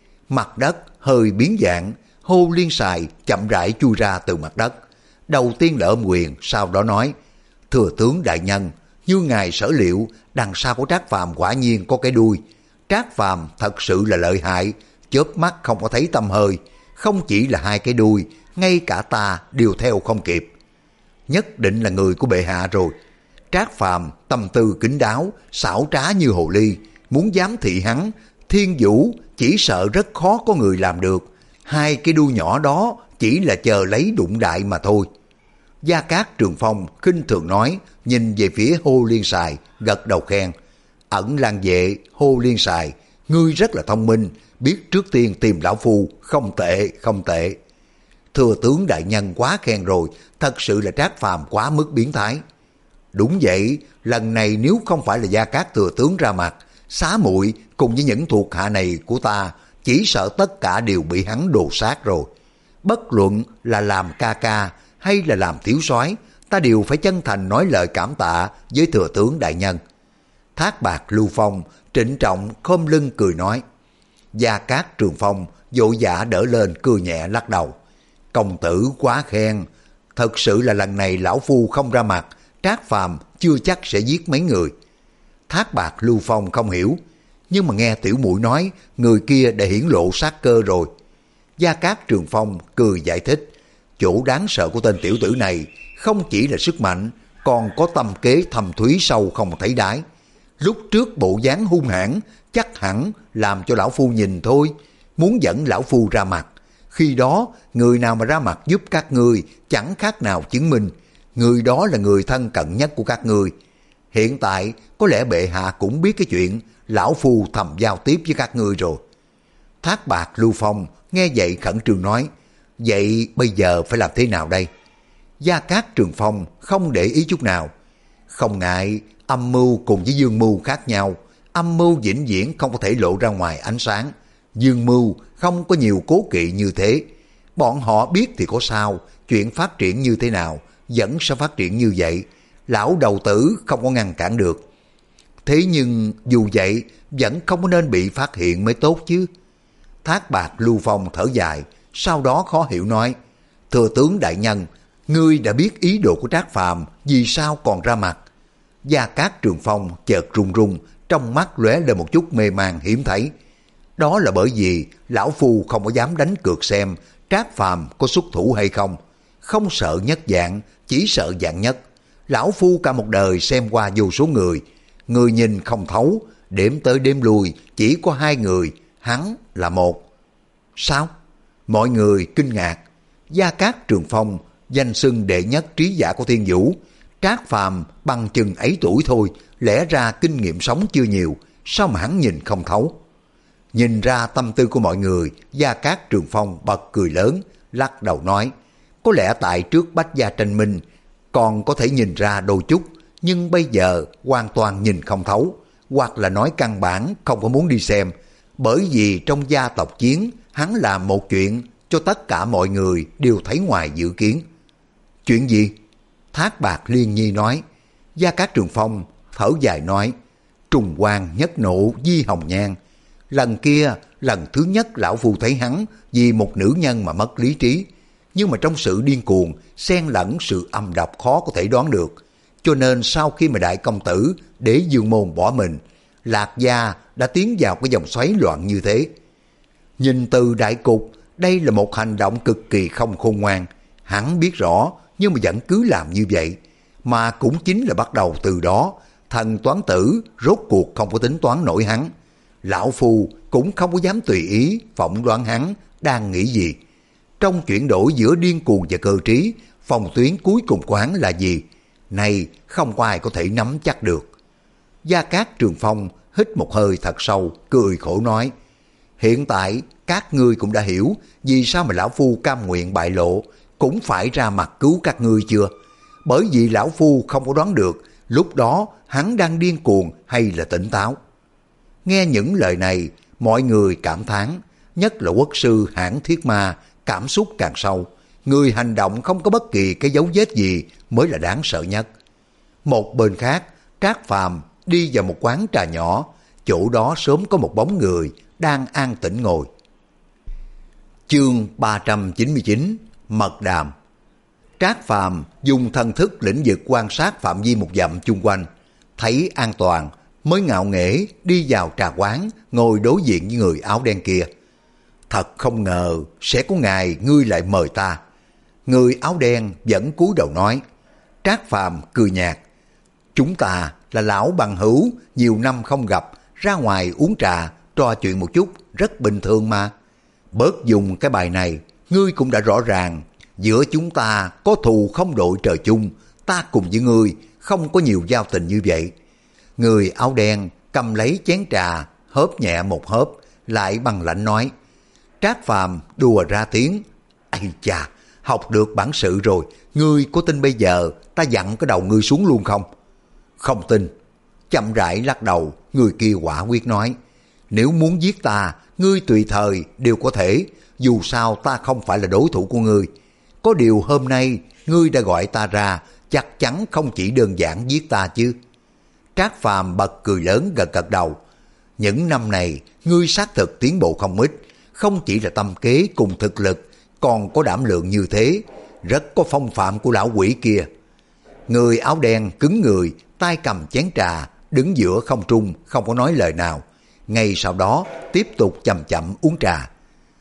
Mặt đất hơi biến dạng, Hô Liên Sài chậm rãi chui ra từ mặt đất. Đầu tiên là ôm quyền, sau đó nói: Thừa tướng đại nhân, như ngài sở liệu, đằng sau của Trác Phàm quả nhiên có cái đuôi. Trác Phàm thật sự là lợi hại, chớp mắt không có thấy tăm hơi. Không chỉ là hai cái đuôi, ngay cả ta đều theo không kịp. Nhất định là người của bệ hạ rồi. Trác Phàm tâm tư kín đáo, xảo trá như hồ ly, muốn giám thị hắn, Thiên Vũ chỉ sợ rất khó có người làm được. Hai cái đuôi nhỏ đó chỉ là chờ lấy đụng đại mà thôi. Gia Cát Trường Phong khinh thường nói, nhìn về phía Hô Liên Sài, gật đầu khen. Ẩn Lan Vệ, Hô Liên Sài, ngươi rất là thông minh, biết trước tiên tìm lão phu, không tệ, không tệ. Thừa tướng đại nhân quá khen rồi, thật sự là Trác Phàm quá mức biến thái. Đúng vậy, lần này nếu không phải là Gia Cát thừa tướng ra mặt, xá muội cùng với những thuộc hạ này của ta, chỉ sợ tất cả đều bị hắn đồ sát rồi. Bất luận là làm ca ca hay là làm thiếu soái, ta đều phải chân thành nói lời cảm tạ với thừa tướng đại nhân. Thác Bạt Lưu Phong trịnh trọng khom lưng cười nói. Gia Cát Trường Phong vội vã đỡ lên cười nhẹ lắc đầu. Công tử quá khen, thật sự là lần này lão phu không ra mặt, Trác Phàm chưa chắc sẽ giết mấy người. Thác Bạt Lưu Phong không hiểu, nhưng mà nghe tiểu muội nói người kia đã hiển lộ sát cơ rồi. Gia Cát Trường Phong cười giải thích, chỗ đáng sợ của tên tiểu tử này không chỉ là sức mạnh, còn có tâm kế thầm thúy sâu không thấy đáy. Lúc trước bộ dáng hung hãn chắc hẳn làm cho lão phu nhìn thôi, muốn dẫn lão phu ra mặt. Khi đó người nào mà ra mặt giúp các ngươi chẳng khác nào chứng minh người đó là người thân cận nhất của các ngươi. Hiện tại có lẽ bệ hạ cũng biết cái chuyện lão phu thầm giao tiếp với các ngươi rồi. Thác Bạt Lưu Phong nghe vậy khẩn trương nói, vậy bây giờ phải làm thế nào đây? Gia Cát Trường Phong không để ý chút nào. Không ngại, âm mưu cùng với dương mưu khác nhau, âm mưu vĩnh viễn không có thể lộ ra ngoài ánh sáng. Dương mưu không có nhiều cố kỵ như thế. Bọn họ biết thì có sao, chuyện phát triển như thế nào, vẫn sẽ phát triển như vậy. Lão đầu tử không có ngăn cản được. Thế nhưng dù vậy, vẫn không có nên bị phát hiện mới tốt chứ. Thác Bạt Lưu Phong thở dài, sau đó khó hiểu nói, thừa tướng đại nhân, ngươi đã biết ý đồ của Trác Phàm, vì sao còn ra mặt? Gia Cát Trường Phong chợt run run, trong mắt lóe lên một chút mê man hiếm thấy. Đó là bởi vì lão phu không có dám đánh cược xem Trác Phàm có xuất thủ hay không. Không sợ nhất dạng, chỉ sợ dạng nhất. Lão phu cả một đời xem qua vô số người, người nhìn không thấu, đếm tới đếm lui chỉ có hai người, hắn là một. Sao? Mọi người kinh ngạc. Gia Cát Trường Phong danh xưng đệ nhất trí giả của Thiên Vũ, Trác Phàm bằng chừng ấy tuổi thôi, lẽ ra kinh nghiệm sống chưa nhiều, sao mà hắn nhìn không thấu? Nhìn ra tâm tư của mọi người, Gia Cát Trường Phong bật cười lớn, lắc đầu nói, có lẽ tại trước Bách Gia tranh minh còn có thể nhìn ra đôi chút, nhưng bây giờ hoàn toàn nhìn không thấu, hoặc là nói căn bản không có muốn đi xem, bởi vì trong gia tộc chiến hắn làm một chuyện cho tất cả mọi người đều thấy ngoài dự kiến. Chuyện gì? Thác Bạt Liên Nhi nói. Gia Cát Trường Phong thở dài nói, trùng quang nhất nộ di hồng nhan. Lần kia, lần thứ nhất lão phu thấy hắn vì một nữ nhân mà mất lý trí, nhưng mà trong sự điên cuồng xen lẫn sự âm độc khó có thể đoán được. Cho nên sau khi mà đại công tử Đế Dương Môn bỏ mình, Lạc Gia đã tiến vào cái dòng xoáy loạn như thế. Nhìn từ đại cục, đây là một hành động cực kỳ không khôn ngoan. Hắn biết rõ nhưng mà vẫn cứ làm như vậy. Mà cũng chính là bắt đầu từ đó, thần toán tử rốt cuộc không có tính toán nổi hắn. Lão phu cũng không có dám tùy ý phỏng đoán hắn đang nghĩ gì. Trong chuyển đổi giữa điên cuồng và cơ trí, phòng tuyến cuối cùng của hắn là gì? Này không có ai có thể nắm chắc được. Gia Cát Trường Phong hít một hơi thật sâu, cười khổ nói, hiện tại các ngươi cũng đã hiểu vì sao mà lão phu cam nguyện bại lộ, cũng phải ra mặt cứu các ngươi chưa? Bởi vì lão phu không có đoán được lúc đó hắn đang điên cuồng hay là tỉnh táo. Nghe những lời này, mọi người cảm thán, nhất là quốc sư Hãn Thiết Ma cảm xúc càng sâu. Người hành động không có bất kỳ cái dấu vết gì mới là đáng sợ nhất. Một bên khác, Trác Phàm đi vào một quán trà nhỏ, chỗ đó sớm có một bóng người đang an tĩnh ngồi. Chương ba trăm chín mươi chín, Mật Đàm. Trác Phàm dùng thần thức lĩnh vực quan sát phạm vi một dặm chung quanh, thấy an toàn mới ngạo nghễ đi vào trà quán, ngồi đối diện với người áo đen kia. Thật không ngờ sẽ có ngày ngươi lại mời ta. Người áo đen vẫn cúi đầu nói. Trác Phàm cười nhạt, chúng ta là lão bằng hữu, nhiều năm không gặp, ra ngoài uống trà, trò chuyện một chút, rất bình thường mà. Bớt dùng cái bài này, ngươi cũng đã rõ ràng, giữa chúng ta có thù không đội trời chung, ta cùng với ngươi không có nhiều giao tình như vậy. Người áo đen cầm lấy chén trà, hớp nhẹ một hớp, lại bằng lãnh nói. Trác Phàm đùa ra tiếng, ây chà, học được bản sự rồi, ngươi có tin bây giờ ta dặn cái đầu ngươi xuống luôn không? Không tin. Chậm rãi lắc đầu, người kia quả quyết nói, nếu muốn giết ta, ngươi tùy thời đều có thể, dù sao ta không phải là đối thủ của ngươi. Có điều hôm nay ngươi đã gọi ta ra, chắc chắn không chỉ đơn giản giết ta chứ. Trác Phàm bật cười lớn, gật gật đầu. Những năm này ngươi xác thực tiến bộ không ít, không chỉ là tâm kế cùng thực lực, còn có đảm lượng như thế, rất có phong phạm của lão quỷ kia. Người áo đen cứng người, tay cầm chén trà, đứng giữa không trung, không có nói lời nào. Ngay sau đó tiếp tục chậm chậm uống trà.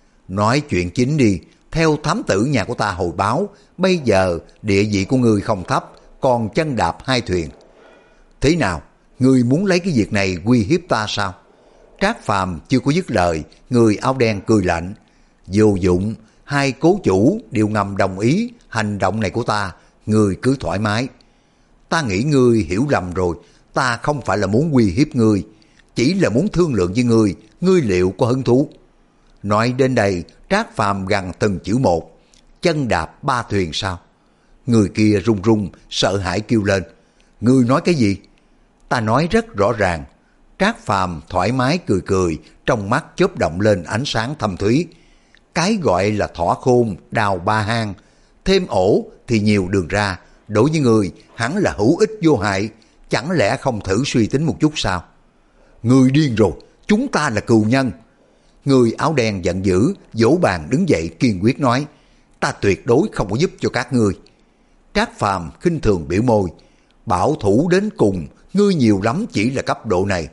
Nói chuyện chính đi, theo thám tử nhà của ta hồi báo, bây giờ địa vị của ngươi không thấp, còn chân đạp hai thuyền. Thế nào, ngươi muốn lấy cái việc này uy hiếp ta sao? Trác Phàm chưa có dứt lời, người áo đen cười lạnh. Vô dụng, hai cố chủ đều ngầm đồng ý hành động này của ta, ngươi cứ thoải mái. Ta nghĩ ngươi hiểu lầm rồi, ta không phải là muốn uy hiếp ngươi, chỉ là muốn thương lượng với ngươi, ngươi liệu có hứng thú? Nói đến đây, Trác Phàm gằn từng chữ một, chân đạp ba thuyền sao? Người kia run run, sợ hãi kêu lên, ngươi nói cái gì? Ta nói rất rõ ràng. Trác Phàm thoải mái cười cười, trong mắt chớp động lên ánh sáng thâm thúy. Cái gọi là thỏ khôn, đào ba hang, thêm ổ thì nhiều đường ra. Đối với người, hắn là hữu ích vô hại, chẳng lẽ không thử suy tính một chút sao? Người điên rồi, chúng ta là cừu nhân. Người áo đen giận dữ, vỗ bàn đứng dậy kiên quyết nói, ta tuyệt đối không có giúp cho các ngươi. Trác Phàm khinh thường biểu môi, bảo thủ đến cùng, ngươi nhiều lắm chỉ là cấp độ này.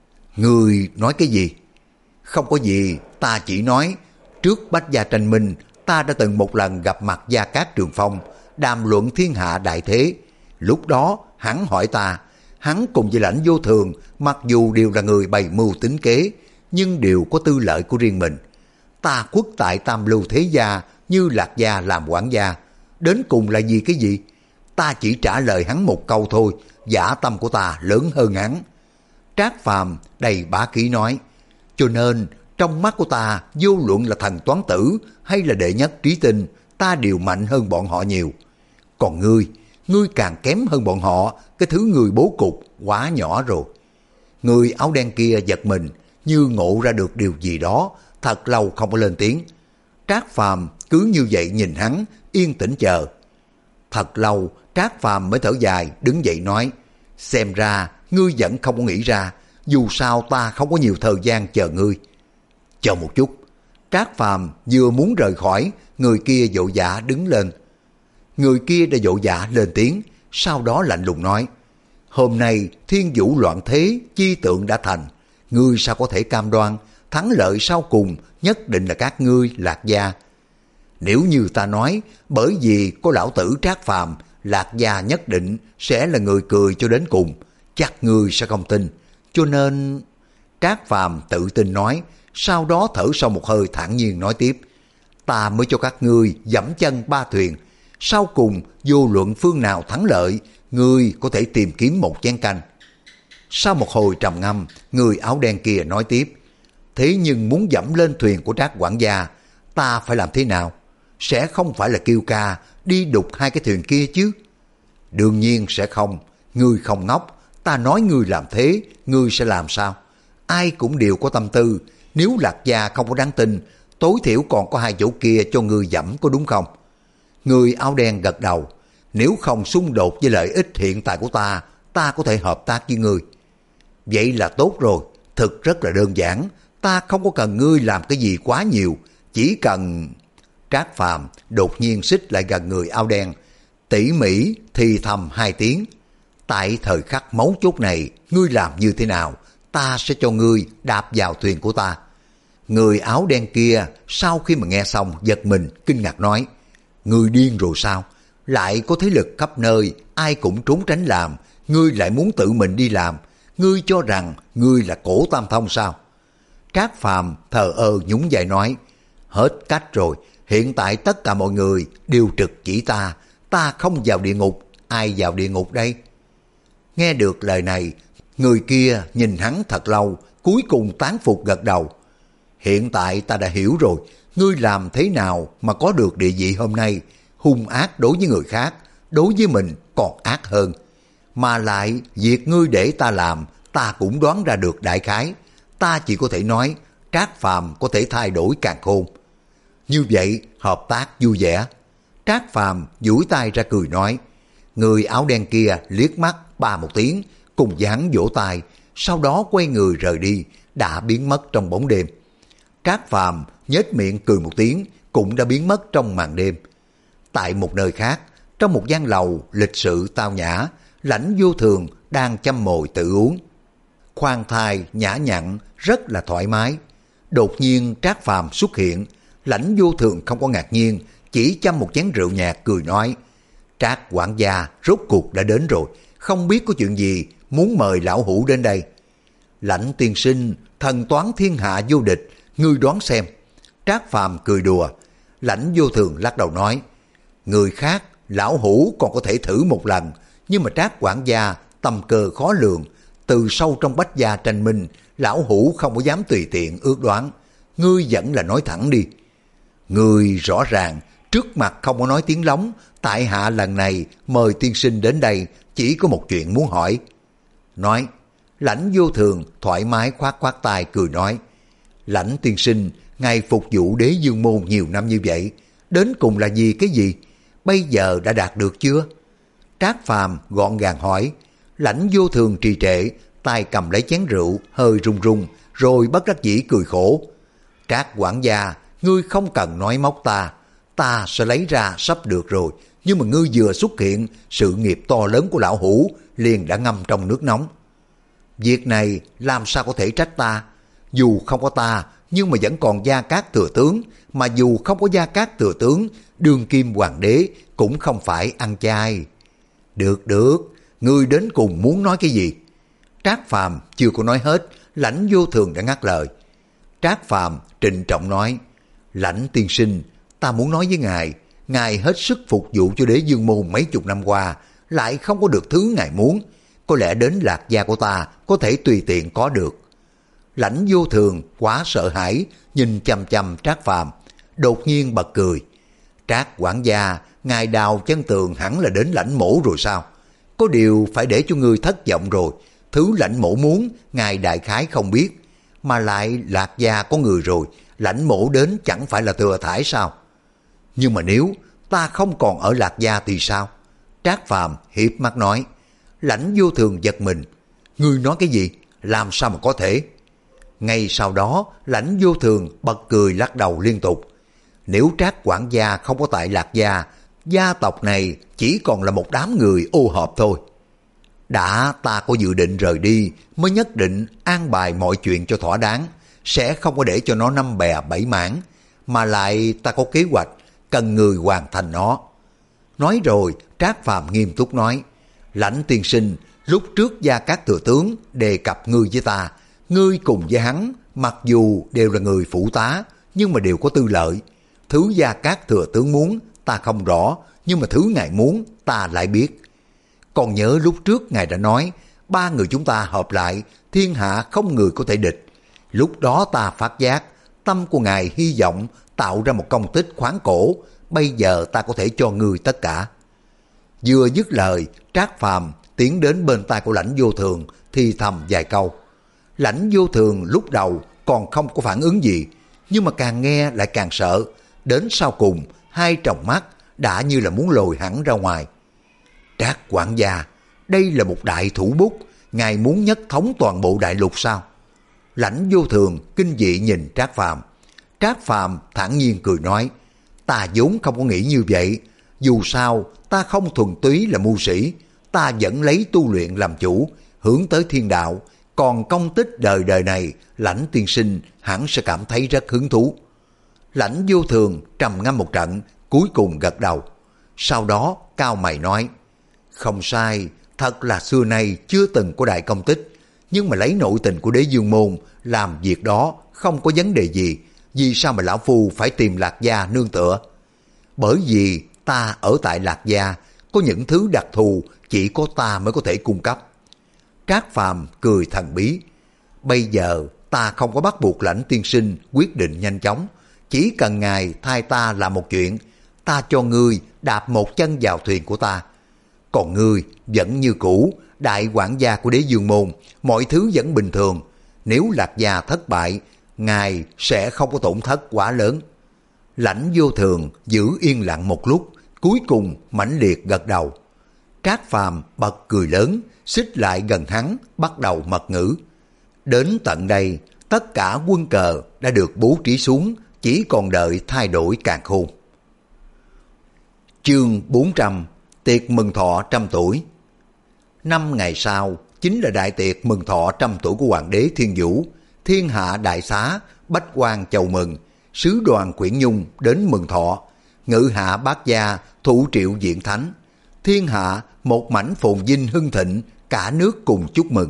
Ngươi nói cái gì? Không có gì, ta chỉ nói, trước Bách Gia tranh minh, ta đã từng một lần gặp mặt Gia Cát Trường Phong, đàm luận thiên hạ đại thế. Lúc đó, hắn hỏi ta, hắn cùng với Lãnh Vô Thường, mặc dù đều là người bày mưu tính kế, nhưng đều có tư lợi của riêng mình. Ta quất tại tam lưu thế gia, như Lạc Gia làm quản gia, đến cùng là vì cái gì? Ta chỉ trả lời hắn một câu thôi, dã tâm của ta lớn hơn hắn. Trác Phàm đầy bá khí nói, cho nên trong mắt của ta, vô luận là thần toán tử hay là đệ nhất trí tinh, ta đều mạnh hơn bọn họ nhiều. Còn ngươi, ngươi càng kém hơn bọn họ, cái thứ người bố cục quá nhỏ rồi. Người áo đen kia giật mình, như ngộ ra được điều gì đó, thật lâu không có lên tiếng. Trác Phàm cứ như vậy nhìn hắn, yên tĩnh chờ. Thật lâu, Trác Phàm mới thở dài, đứng dậy nói, xem ra ngươi vẫn không có nghĩ ra, dù sao ta không có nhiều thời gian chờ ngươi. Chờ một chút. Trác Phàm vừa muốn rời khỏi, người kia vội vã đứng lên. Người kia đã vội vã lên tiếng, sau đó lạnh lùng nói, hôm nay thiên vũ loạn thế, chi tượng đã thành, ngươi sao có thể cam đoan thắng lợi sau cùng nhất định là các ngươi Lạc Gia? Nếu như ta nói bởi vì có lão tử Trác Phàm, Lạc Gia nhất định sẽ là người cười cho đến cùng, chắc ngươi sẽ không tin. Cho nên... Trác Phàm tự tin nói, sau đó thở sâu một hơi thản nhiên nói tiếp, ta mới cho các ngươi dẫm chân ba thuyền. Sau cùng vô luận phương nào thắng lợi, ngươi có thể tìm kiếm một chén canh. Sau một hồi trầm ngâm, người áo đen kia nói tiếp, thế nhưng muốn dẫm lên thuyền của Trác quản gia, ta phải làm thế nào? Sẽ không phải là kêu ca đi đục hai cái thuyền kia chứ? Đương nhiên sẽ không, ngươi không ngốc, ta nói ngươi làm thế, ngươi sẽ làm sao? Ai cũng đều có tâm tư, nếu Lạc Gia không có đáng tin, tối thiểu còn có hai chỗ kia cho ngươi dẫm, có đúng không? Người áo đen gật đầu, nếu không xung đột với lợi ích hiện tại của ta, ta có thể hợp tác với ngươi. Vậy là tốt rồi, thực rất là đơn giản, ta không có cần ngươi làm cái gì quá nhiều, chỉ cần... Trác Phàm đột nhiên xích lại gần người áo đen, tỉ mỉ thì thầm hai tiếng. Tại thời khắc mấu chốt này, ngươi làm như thế nào, ta sẽ cho ngươi đạp vào thuyền của ta. Người áo đen kia sau khi mà nghe xong giật mình kinh ngạc nói, ngươi điên rồi sao? Lại có thế lực khắp nơi, ai cũng trốn tránh làm, ngươi lại muốn tự mình đi làm, ngươi cho rằng ngươi là Cổ Tam Thông sao? Trác Phàm thờ ơ nhún vai nói, hết cách rồi, hiện tại tất cả mọi người đều trực chỉ ta, ta không vào địa ngục, ai vào địa ngục đây? Nghe được lời này, người kia nhìn hắn thật lâu, cuối cùng tán phục gật đầu. Hiện tại ta đã hiểu rồi, ngươi làm thế nào mà có được địa vị hôm nay, hung ác đối với người khác, đối với mình còn ác hơn. Mà lại, việc ngươi để ta làm, ta cũng đoán ra được đại khái. Ta chỉ có thể nói, Trác Phàm có thể thay đổi càn khôn. Như vậy, hợp tác vui vẻ. Trác Phàm duỗi tay ra cười nói. Người áo đen kia liếc mắt ba một tiếng, cùng với hắn vỗ tay, sau đó quay người rời đi, đã biến mất trong bóng đêm. Trác Phàm nhếch miệng cười một tiếng, cũng đã biến mất trong màn đêm. Tại một nơi khác, trong một gian lầu lịch sự tao nhã, Lãnh Vô Thường đang châm mồi tự uống. Khoan thai nhã nhặn, rất là thoải mái. Đột nhiên Trác Phàm xuất hiện, Lãnh Vô Thường không có ngạc nhiên, chỉ châm một chén rượu nhạt cười nói, Trác quản gia rốt cuộc đã đến rồi, không biết có chuyện gì muốn mời lão hủ đến đây. Lãnh tiên sinh, thần toán thiên hạ vô địch, ngươi đoán xem. Trác Phàm cười đùa. Lãnh Vô Thường lắc đầu nói, người khác lão hủ còn có thể thử một lần, nhưng mà Trác quản gia tâm cơ khó lường, từ sâu trong bách gia tranh minh, lão hủ không có dám tùy tiện ước đoán. Ngươi vẫn là nói thẳng đi. Ngươi rõ ràng trước mặt không có nói tiếng lóng, tại hạ lần này mời tiên sinh đến đây chỉ có một chuyện muốn hỏi. Nói. Lãnh Vô Thường thoải mái khoát khoát tay cười nói, Lãnh tiên sinh, ngài phục vụ Đế Dương môn nhiều năm như vậy, đến cùng là vì cái gì? Bây giờ đã đạt được chưa? Trác Phàm gọn gàng hỏi. Lãnh Vô Thường trì trệ, tay cầm lấy chén rượu hơi run run, rồi bất đắc dĩ cười khổ. Trác quản gia, ngươi không cần nói móc ta, ta sẽ lấy ra sắp được rồi, nhưng mà ngươi vừa xuất hiện, sự nghiệp to lớn của lão hủ liền đã ngâm trong nước nóng. Việc này làm sao có thể trách ta? Dù không có ta, nhưng mà vẫn còn Gia Cát thừa tướng, mà dù không có Gia Cát thừa tướng, đương kim hoàng đế cũng không phải ăn chay. Được được, ngươi đến cùng muốn nói cái gì? Trác Phàm chưa có nói hết, Lãnh Vô Thường đã ngắt lời. Trác Phàm trịnh trọng nói, Lãnh tiên sinh, ta muốn nói với ngài, ngài hết sức phục vụ cho Đế Dương môn mấy chục năm qua, lại không có được thứ ngài muốn, có lẽ đến Lạc Gia của ta có thể tùy tiện có được. Lãnh Vô Thường quá sợ hãi, nhìn chằm chằm Trác Phàm, đột nhiên bật cười. Trác quản gia, ngài đào chân tường hẳn là đến Lãnh mổ rồi sao? Có điều phải để cho ngươi thất vọng rồi, thứ Lãnh mổ muốn, ngài đại khái không biết, mà lại Lạc Gia có người rồi, Lãnh mổ đến chẳng phải là thừa thải sao? Nhưng mà nếu ta không còn ở Lạc Gia thì sao? Trác Phàm hiếp mắt nói. Lãnh Vô Thường giật mình. Ngươi nói cái gì? Làm sao mà có thể? Ngay sau đó, Lãnh Vô Thường bật cười lắc đầu liên tục. Nếu Trác quản gia không có tại Lạc Gia, gia tộc này chỉ còn là một đám người ô hợp thôi. Đã ta có dự định rời đi, mới nhất định an bài mọi chuyện cho thỏa đáng, sẽ không có để cho nó năm bè bảy mảng, mà lại ta có kế hoạch, cần người hoàn thành nó. Nói rồi, Trác Phàm nghiêm túc nói, Lãnh tiên sinh, lúc trước Gia Cát thừa tướng đề cập ngươi với ta, ngươi cùng với hắn, mặc dù đều là người phụ tá, nhưng mà đều có tư lợi. Thứ Gia Cát thừa tướng muốn ta không rõ, nhưng mà thứ ngài muốn ta lại biết. Còn nhớ lúc trước ngài đã nói, ba người chúng ta hợp lại, thiên hạ không người có thể địch. Lúc đó ta phát giác, tâm của ngài hy vọng tạo ra một công tích khoáng cổ, bây giờ ta có thể cho ngươi tất cả. Vừa dứt lời, Trác Phàm tiến đến bên tai của Lãnh Vô Thường thì thầm vài câu. Lãnh Vô Thường lúc đầu còn không có phản ứng gì, nhưng mà càng nghe lại càng sợ. Đến sau cùng, hai tròng mắt đã như là muốn lồi hẳn ra ngoài. Trác quản gia, đây là một đại thủ bút, ngài muốn nhất thống toàn bộ đại lục sao? Lãnh Vô Thường kinh dị nhìn Trác Phàm. Trác Phàm thản nhiên cười nói, ta vốn không có nghĩ như vậy. Dù sao, ta không thuần túy là mưu sĩ, ta vẫn lấy tu luyện làm chủ, hướng tới thiên đạo. Còn công tích đời đời này, Lãnh tiên sinh hẳn sẽ cảm thấy rất hứng thú. Lãnh Vô Thường trầm ngâm một trận, cuối cùng gật đầu. Sau đó cao mày nói, không sai, thật là xưa nay chưa từng có đại công tích, nhưng mà lấy nội tình của Đế Dương Môn làm việc đó không có vấn đề gì. Vì sao mà lão phu phải tìm Lạc Gia nương tựa? Bởi vì ta ở tại Lạc Gia có những thứ đặc thù chỉ có ta mới có thể cung cấp. Trác Phàm cười thần bí, bây giờ ta không có bắt buộc Lãnh tiên sinh quyết định nhanh chóng, chỉ cần ngài thay ta làm một chuyện, ta cho ngươi đạp một chân vào thuyền của ta. Còn ngươi vẫn như cũ, đại quản gia của Đế Dương Môn, mọi thứ vẫn bình thường. Nếu Lạc Gia thất bại, ngài sẽ không có tổn thất quá lớn. Lãnh Vô Thường giữ yên lặng một lúc, cuối cùng mãnh liệt gật đầu. Trác Phàm bật cười lớn, xích lại gần hắn, bắt đầu mật ngữ. Đến tận đây, tất cả quân cờ đã được bố trí xuống, chỉ còn đợi thay đổi càn khôn. Chương bốn trăm, tiệc mừng thọ trăm tuổi. Năm ngày sau, chính là đại tiệc mừng thọ trăm tuổi của Hoàng đế Thiên Vũ. Thiên hạ đại xá, bách quan chầu mừng, sứ đoàn Quyển Nhung đến mừng thọ, ngự hạ bát gia, thụ triệu diện thánh. Thiên hạ một mảnh phồn vinh hưng thịnh, cả nước cùng chúc mừng.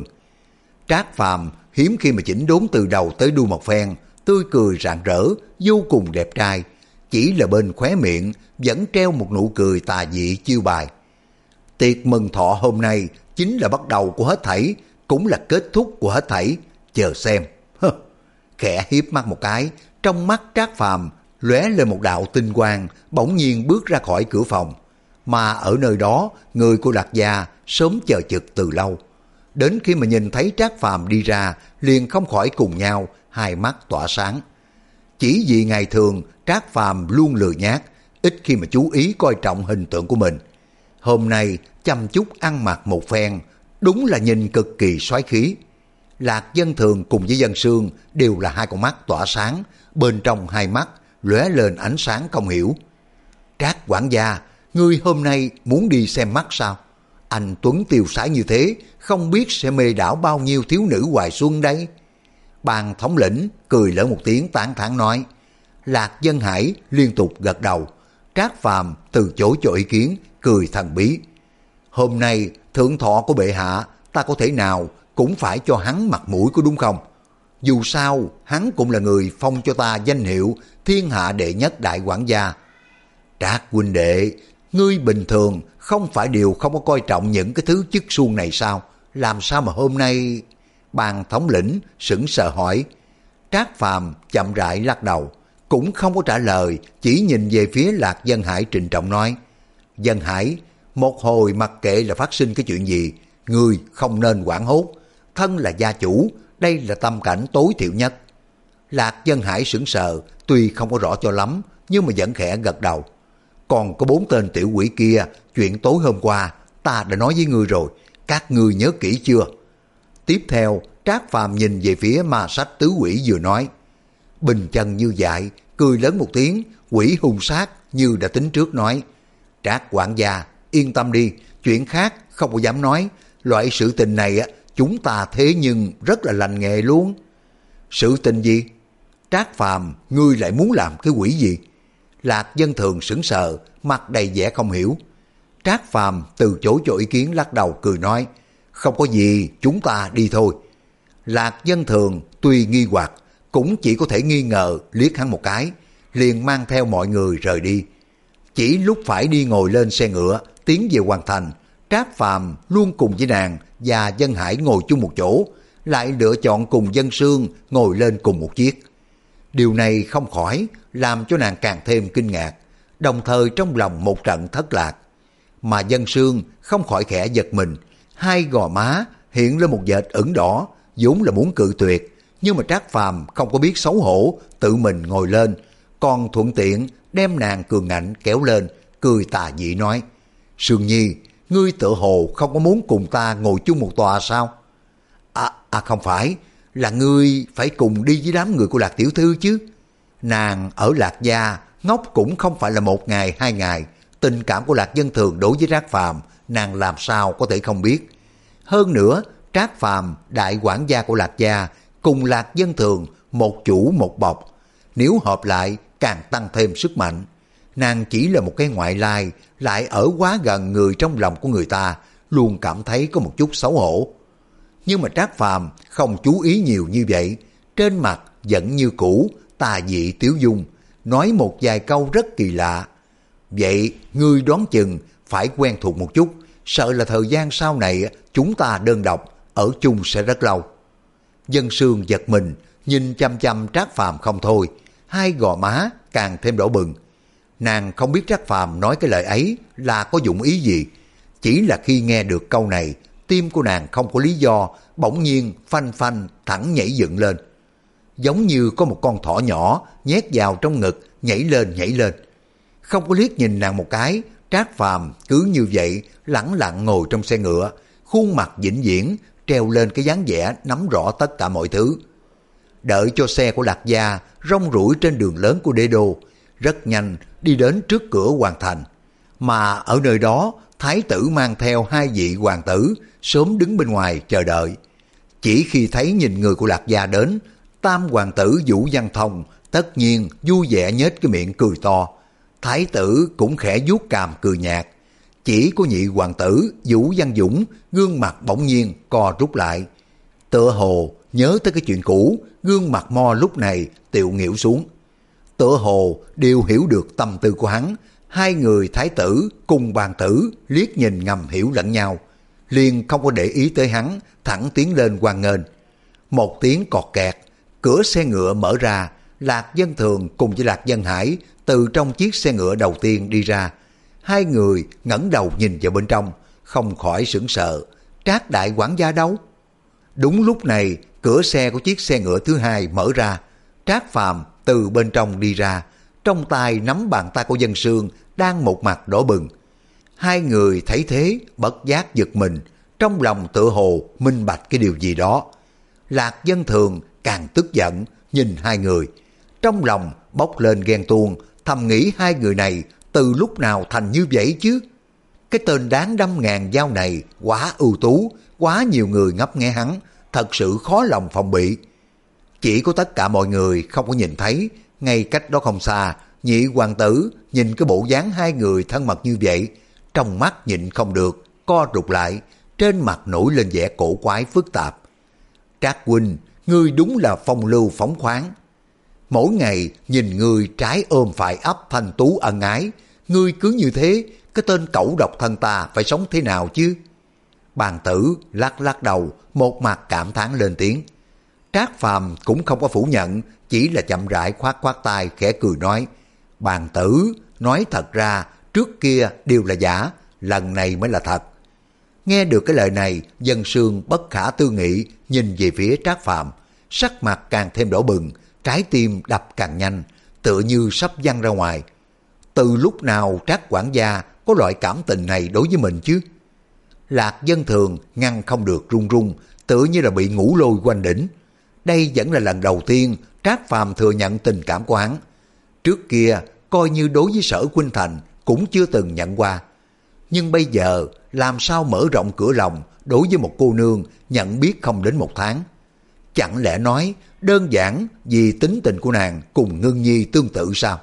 Trác Phàm hiếm khi mà chỉnh đốn từ đầu tới đuôi một phen, tươi cười rạng rỡ, vô cùng đẹp trai. Chỉ là bên khóe miệng vẫn treo một nụ cười tà dị chiêu bài. Tiệc mừng thọ hôm nay chính là bắt đầu của hết thảy, cũng là kết thúc của hết thảy. Chờ xem. Hơ. Khẽ hiếp mắt một cái, trong mắt Trác Phàm lóe lên một đạo tinh quang, bỗng nhiên bước ra khỏi cửa phòng. Mà ở nơi đó, người của Lạc Gia sớm chờ chực từ lâu. Đến khi mà nhìn thấy Trác Phàm đi ra, liền không khỏi cùng nhau, hai mắt tỏa sáng. Chỉ vì ngày thường Trác Phàm luôn lười nhác, ít khi mà chú ý coi trọng hình tượng của mình. Hôm nay chăm chút ăn mặc một phen, đúng là nhìn cực kỳ soái khí. Lạc Dân Thường cùng với Dân Sương đều là hai con mắt tỏa sáng, bên trong hai mắt lóe lên ánh sáng không hiểu. Trác quản gia, ngươi hôm nay muốn đi xem mắt sao? Anh Tuấn tiêu sái như thế, không biết sẽ mê đảo bao nhiêu thiếu nữ hoài xuân đấy. Ban thống lĩnh cười lớn một tiếng tán thán nói. Lạc Dân Hải liên tục gật đầu. Trác Phàm từ chối cho ý kiến, cười thần bí. Hôm nay thượng thọ của bệ hạ, ta có thể nào cũng phải cho hắn mặt mũi có đúng không? Dù sao, hắn cũng là người phong cho ta danh hiệu thiên hạ đệ nhất đại quản gia. Trác huynh đệ, ngươi bình thường không phải đều không có coi trọng những cái thứ chức suông này sao? Làm sao mà hôm nay... Ban thống lĩnh sững sờ hỏi. Trác Phàm chậm rãi lắc đầu, cũng không có trả lời, chỉ nhìn về phía Lạc Dân Hải trịnh trọng nói. Dân Hải, một hồi mặc kệ là phát sinh cái chuyện gì, ngươi không nên hoảng hốt. Thân là gia chủ, đây là tâm cảnh tối thiểu nhất. Lạc Dân Hải sững sờ, tuy không có rõ cho lắm, nhưng mà vẫn khẽ gật đầu. Còn có bốn tên tiểu quỷ kia, chuyện tối hôm qua, ta đã nói với ngươi rồi, các ngươi nhớ kỹ chưa? Tiếp theo, Trác Phàm nhìn về phía ma sách tứ quỷ vừa nói. Bình chân như vậy, cười lớn một tiếng, quỷ hung sát như đã tính trước nói. Trác quản gia, yên tâm đi, chuyện khác không có dám nói. Loại sự tình này á, chúng ta thế nhưng rất là lành nghề luôn. Sự tình gì? Trác Phàm, ngươi lại muốn làm cái quỷ gì? Lạc Dân Thường sững sờ, mặt đầy vẻ không hiểu. Trác Phàm từ chối cho ý kiến lắc đầu cười nói. Không có gì, chúng ta đi thôi. Lạc Dân Thường tuy nghi hoặc, cũng chỉ có thể nghi ngờ liếc hắn một cái. liền mang theo mọi người rời đi. Chỉ lúc phải đi ngồi lên xe ngựa tiến về Hoàng Thành, Trác Phàm luôn cùng với nàng và Dân Hải ngồi chung một chỗ, lại lựa chọn cùng Dân Sương ngồi lên cùng một chiếc. Điều này không khỏi làm cho nàng càng thêm kinh ngạc, đồng thời trong lòng một trận thất lạc. Mà Dân Sương không khỏi khẽ giật mình, hai gò má hiện lên một vệt ửng đỏ, vốn là muốn cự tuyệt, nhưng mà Trác Phàm không có biết xấu hổ, tự mình ngồi lên, còn thuận tiện đem nàng cường ngạnh kéo lên, cười tà dị nói: Sương Nhi, ngươi tựa hồ không có muốn cùng ta ngồi chung một tòa sao? À, à không phải, là ngươi phải cùng đi với đám người của Lạc tiểu thư chứ. Nàng ở Lạc gia ngốc cũng không phải là một ngày hai ngày, tình cảm của Lạc Dân Thường đối với Trác Phàm nàng làm sao có thể không biết. Hơn nữa, Trác Phàm đại quản gia của Lạc gia cùng Lạc Dân Thường một chủ một bọc, nếu hợp lại càng tăng thêm sức mạnh. Nàng chỉ là một cái ngoại lai, lại ở quá gần người trong lòng của người ta, luôn cảm thấy có một chút xấu hổ. Nhưng mà Trác Phàm không chú ý nhiều như vậy, trên mặt vẫn như cũ, tà dị tiếu dung, nói một vài câu rất kỳ lạ. Vậy ngươi đoán chừng phải quen thuộc một chút, sợ là thời gian sau này chúng ta đơn độc, ở chung sẽ rất lâu. Dân Sương giật mình, nhìn chăm chăm Trác Phàm không thôi, hai gò má càng thêm đỏ bừng. Nàng không biết Trác Phàm nói cái lời ấy là có dụng ý gì, chỉ là khi nghe được câu này, tim của nàng không có lý do, bỗng nhiên phanh phanh thẳng nhảy dựng lên. Giống như có một con thỏ nhỏ nhét vào trong ngực, nhảy lên nhảy lên. Không có liếc nhìn nàng một cái, Trác Phàm cứ như vậy lẳng lặng ngồi trong xe ngựa, khuôn mặt vĩnh viễn treo lên cái dáng vẻ nắm rõ tất cả mọi thứ. Đợi cho xe của Lạc gia rong ruổi trên đường lớn của đế đô, rất nhanh đi đến trước cửa hoàng thành. Mà ở nơi đó, thái tử mang theo hai vị hoàng tử sớm đứng bên ngoài chờ đợi. Chỉ khi thấy nhìn người của Lạc gia đến, tam hoàng tử Vũ Văn Thông tất nhiên vui vẻ nhếch cái miệng cười to. Thái tử cũng khẽ vuốt cằm cười nhạt. Chỉ có nhị hoàng tử Vũ Văn Dũng gương mặt bỗng nhiên co rút lại. Tựa hồ nhớ tới cái chuyện cũ, gương mặt mo lúc này tiệu nghỉu xuống. Tựa hồ đều hiểu được tâm tư của hắn. Hai người thái tử cùng hoàng tử liếc nhìn ngầm hiểu lẫn nhau, liền không có để ý tới hắn, thẳng tiến lên hoan nghênh. Một tiếng cọt kẹt, cửa xe ngựa mở ra, Lạc Dân Thường cùng với Lạc Dân Hải từ trong chiếc xe ngựa đầu tiên đi ra. Hai người ngẩng đầu nhìn vào bên trong, không khỏi sửng sợ. Trác đại quản gia đâu? Đúng lúc này, cửa xe của chiếc xe ngựa thứ hai mở ra. Trác Phàm từ bên trong đi ra, trong tay nắm bàn tay của Dân Sương đang một mặt đỏ bừng. Hai người thấy thế bất giác giật mình, trong lòng tựa hồ minh bạch cái điều gì đó. Lạc Dân Thường càng tức giận nhìn hai người, trong lòng bốc lên ghen tuông, thầm nghĩ hai người này từ lúc nào thành như vậy chứ. Cái tên đáng đâm ngàn dao này quá ưu tú, quá nhiều người ngấp nghé hắn, thật sự khó lòng phòng bị. Chỉ có tất cả mọi người không có nhìn thấy, ngay cách đó không xa, nhị hoàng tử nhìn cái bộ dáng hai người thân mật như vậy, trong mắt nhịn không được, co rụt lại, trên mặt nổi lên vẻ cổ quái phức tạp. Trác huynh, ngươi đúng là phong lưu phóng khoáng. Mỗi ngày nhìn ngươi trái ôm phải ấp thanh tú ân ái, ngươi cứ như thế, cái tên cẩu độc thân ta phải sống thế nào chứ? Bàn tử lắc lắc đầu, một mặt cảm thán lên tiếng. Trác Phàm cũng không có phủ nhận, chỉ là chậm rãi khoát khoát tay khẽ cười nói: Bàn tử, nói thật ra trước kia đều là giả, lần này mới là thật. Nghe được cái lời này, Dân Sương bất khả tư nghị nhìn về phía Trác Phàm, sắc mặt càng thêm đỏ bừng, trái tim đập càng nhanh, tựa như sắp văng ra ngoài. Từ lúc nào Trác quản gia có loại cảm tình này đối với mình chứ? Lạc Dân Thường ngăn không được run run, tựa như là bị ngủ lôi quanh đỉnh. Đây vẫn là lần đầu tiên Trác Phàm thừa nhận tình cảm của hắn. Trước kia coi như đối với Sở Khuynh Thành cũng chưa từng nhận qua. Nhưng bây giờ làm sao mở rộng cửa lòng đối với một cô nương nhận biết không đến một tháng? Chẳng lẽ nói đơn giản vì tính tình của nàng cùng Ngưng Nhi tương tự sao?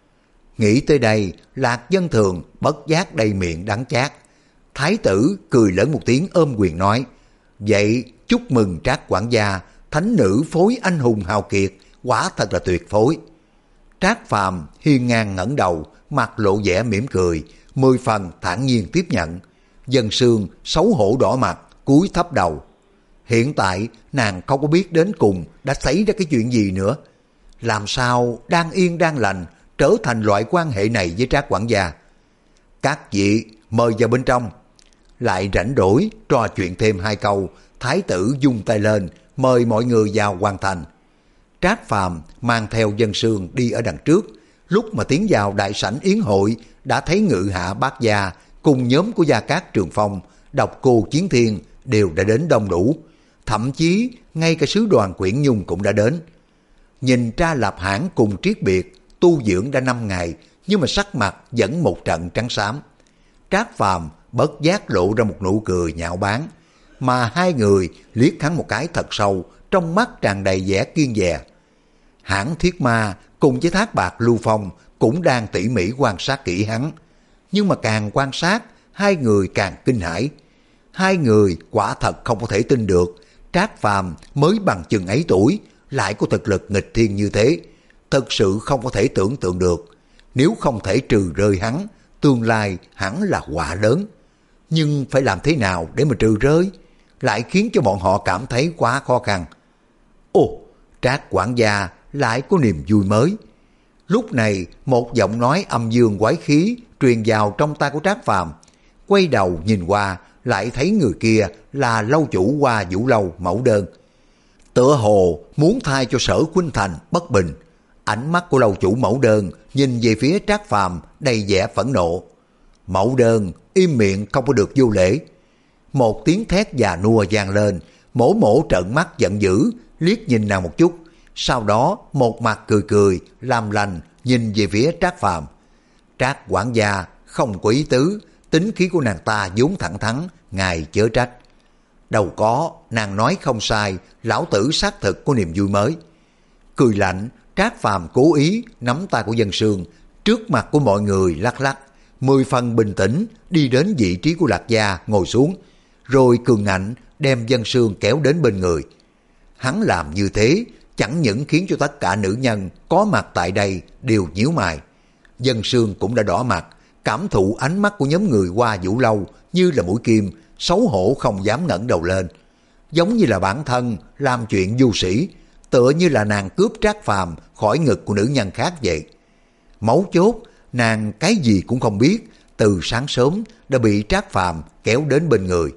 Nghĩ tới đây, Lạc Dân Thường bất giác đầy miệng đắng chát. Thái tử cười lớn một tiếng ôm quyền nói: Vậy chúc mừng Trác quản gia, thánh nữ phối anh hùng hào kiệt, quả thật là tuyệt phối. Trác Phàm hiên ngang ngẩng đầu, mặt lộ vẻ mỉm cười, mười phần thản nhiên tiếp nhận. Dân Sương xấu hổ đỏ mặt, cúi thấp đầu. Hiện tại nàng không có biết đến cùng đã xảy ra cái chuyện gì nữa. Làm sao đang yên đang lành trở thành loại quan hệ này với Trác quản gia. Các vị mời vào bên trong. Lại rảnh rỗi trò chuyện thêm hai câu, thái tử vung tay lên mời mọi người vào hoàn thành. Trác Phàm mang theo Dân Sương đi ở đằng trước. Lúc mà tiến vào đại sảnh yến hội đã thấy Ngự Hạ Bát Gia cùng nhóm của Gia Cát Trường Phong, Độc Cô Chiến Thiên đều đã đến đông đủ. Thậm chí ngay cả sứ đoàn Quyển Nhung cũng đã đến. Nhìn Tra Lập Hãn cùng Triết Biệt tu dưỡng đã năm ngày, nhưng mà sắc mặt vẫn một trận trắng xám. Trác Phàm bất giác lộ ra một nụ cười nhạo báng, mà hai người liếc hắn một cái thật sâu, trong mắt tràn đầy vẻ kiên dè. Hãn Thiết Ma cùng với Thác Bạc Lưu Phong cũng đang tỉ mỉ quan sát kỹ hắn, nhưng mà càng quan sát hai người càng kinh hãi. Hai người quả thật không có thể tin được Trác Phàm mới bằng chừng ấy tuổi lại có thực lực nghịch thiên như thế, thật sự không có thể tưởng tượng được. Nếu không thể trừ rơi hắn, tương lai hẳn là họa lớn. Nhưng phải làm thế nào để mà trừ rơi, lại khiến cho bọn họ cảm thấy quá khó khăn. Ồ, Trác quản gia lại có niềm vui mới. Lúc này một giọng nói âm dương quái khí truyền vào trong tai của Trác Phàm. Quay đầu nhìn qua lại thấy người kia là lâu chủ Hoa Vũ Lâu Mẫu Đơn. Tựa hồ muốn thay cho Sở Khuynh Thành bất bình. Ánh mắt của lâu chủ Mẫu Đơn nhìn về phía Trác Phàm đầy vẻ phẫn nộ. Mẫu Đơn im miệng không có được vô lễ. Một tiếng thét già nua vang lên, mổ mổ trợn mắt giận dữ, liếc nhìn nàng một chút, sau đó một mặt cười cười, làm lành nhìn về phía Trác Phàm. Trác quản gia không có ý tứ, tính khí của nàng ta vốn thẳng thắn, ngài chớ trách. Đâu có, nàng nói không sai, lão tử xác thực có niềm vui mới. Cười lạnh, Trác Phàm cố ý nắm tay của Dân Sương, trước mặt của mọi người lắc lắc, mười phần bình tĩnh đi đến vị trí của Lạc Gia ngồi xuống, rồi cường ngạnh đem Dân Sương kéo đến bên người. Hắn làm như thế chẳng những khiến cho tất cả nữ nhân có mặt tại đây đều nhíu mày. Dân Sương cũng đã đỏ mặt, cảm thụ ánh mắt của nhóm người Hoa Vũ Lâu như là mũi kim, xấu hổ không dám ngẩng đầu lên. Giống như là bản thân làm chuyện vô sĩ, tựa như là nàng cướp Trác Phàm khỏi ngực của nữ nhân khác vậy. Mấu chốt, nàng cái gì cũng không biết, từ sáng sớm đã bị Trác Phàm kéo đến bên người.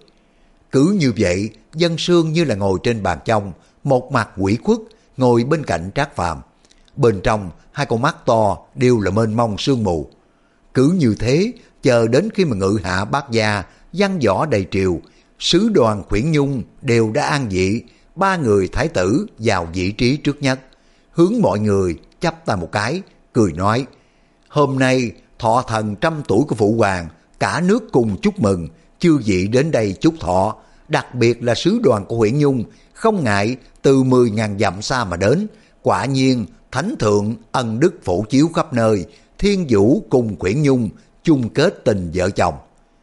Cứ như vậy, Dân Sương như là ngồi trên bàn trong, một mặt ủy khuất ngồi bên cạnh Trác Phàm. Bên trong hai con mắt to đều là mênh mông sương mù. Cứ như thế, chờ đến khi mà Ngự Hạ Bát Gia văn võ đầy triều, sứ đoàn Quyển Nhung đều đã an vị, ba người thái tử vào vị trí trước nhất, hướng mọi người chắp tay một cái, cười nói: hôm nay thọ thần trăm tuổi của phụ hoàng, cả nước cùng chúc mừng, chư vị đến đây chúc thọ, đặc biệt là sứ đoàn của Quyển Nhung không ngại từ mười ngàn dặm xa mà đến, quả nhiên thánh thượng ân đức phổ chiếu khắp nơi, Thiên Vũ cùng Quyển Nhung chung kết tình vợ chồng.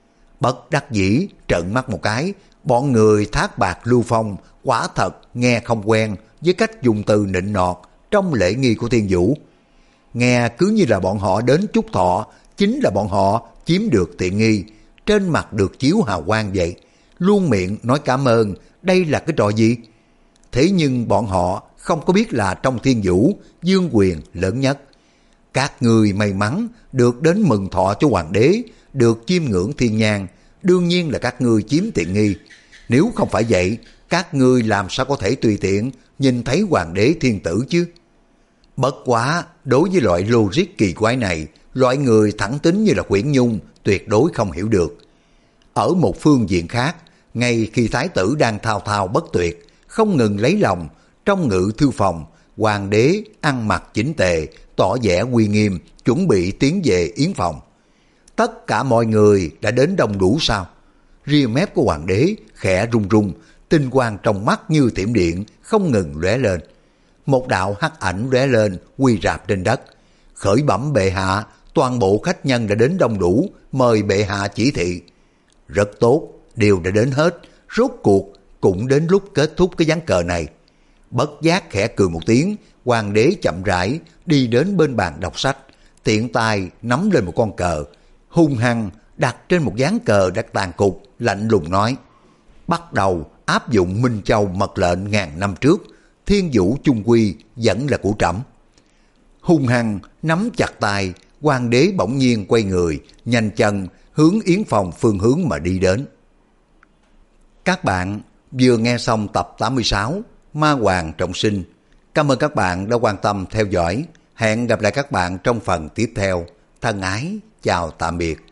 Bất đắc dĩ trợn mắt một cái, bọn người Thác Bạc Lưu Phong quả thật nghe không quen với cách dùng từ nịnh nọt trong lễ nghi của Thiên Vũ. Nghe cứ như là bọn họ đến chúc thọ, chính là bọn họ chiếm được tiện nghi, trên mặt được chiếu hào quang vậy. Luôn miệng nói cảm ơn, đây là cái trò gì? Thế nhưng bọn họ không có biết là trong Thiên Vũ, vương quyền lớn nhất. Các người may mắn được đến mừng thọ cho hoàng đế, được chiêm ngưỡng thiên nhang, đương nhiên là các ngươi chiếm tiện nghi. Nếu không phải vậy, các ngươi làm sao có thể tùy tiện nhìn thấy hoàng đế thiên tử chứ? Bất quá, đối với loại logic kỳ quái này, loại người thẳng tính như là Quyển Nhung tuyệt đối không hiểu được. Ở một phương diện khác, ngay khi thái tử đang thao thao bất tuyệt, không ngừng lấy lòng, trong ngự thư phòng, hoàng đế ăn mặc chỉnh tề, tỏ vẻ uy nghiêm, chuẩn bị tiến về yến phòng. Tất cả mọi người đã đến đông đủ sao? Ria mép của hoàng đế khẽ rung rung, tinh quang trong mắt như tiệm điện không ngừng lóe lên. Một đạo hắc ảnh lóe lên, quy rạp trên đất. Khởi bẩm bệ hạ, toàn bộ khách nhân đã đến đông đủ, mời bệ hạ chỉ thị. Rất tốt, đều đã đến hết, rốt cuộc cũng đến lúc kết thúc cái ván cờ này. Bất giác khẽ cười một tiếng, hoàng đế chậm rãi đi đến bên bàn đọc sách, tiện tay nắm lên một con cờ, hung hăng đặt trên một ván cờ đã tàn cục, lạnh lùng nói: bắt đầu áp dụng Minh Châu mật lệnh ngàn năm trước, thiên vũ chung quy vẫn là của trẫm. Hung hăng nắm chặt tay, hoàng đế bỗng nhiên quay người, nhanh chân hướng yến phòng phương hướng mà đi đến. Các bạn vừa nghe xong tập tám mươi sáu Ma Hoàng Trọng Sinh. Cảm ơn các bạn đã quan tâm theo dõi. Hẹn gặp lại các bạn trong phần tiếp theo. Thân ái, chào tạm biệt.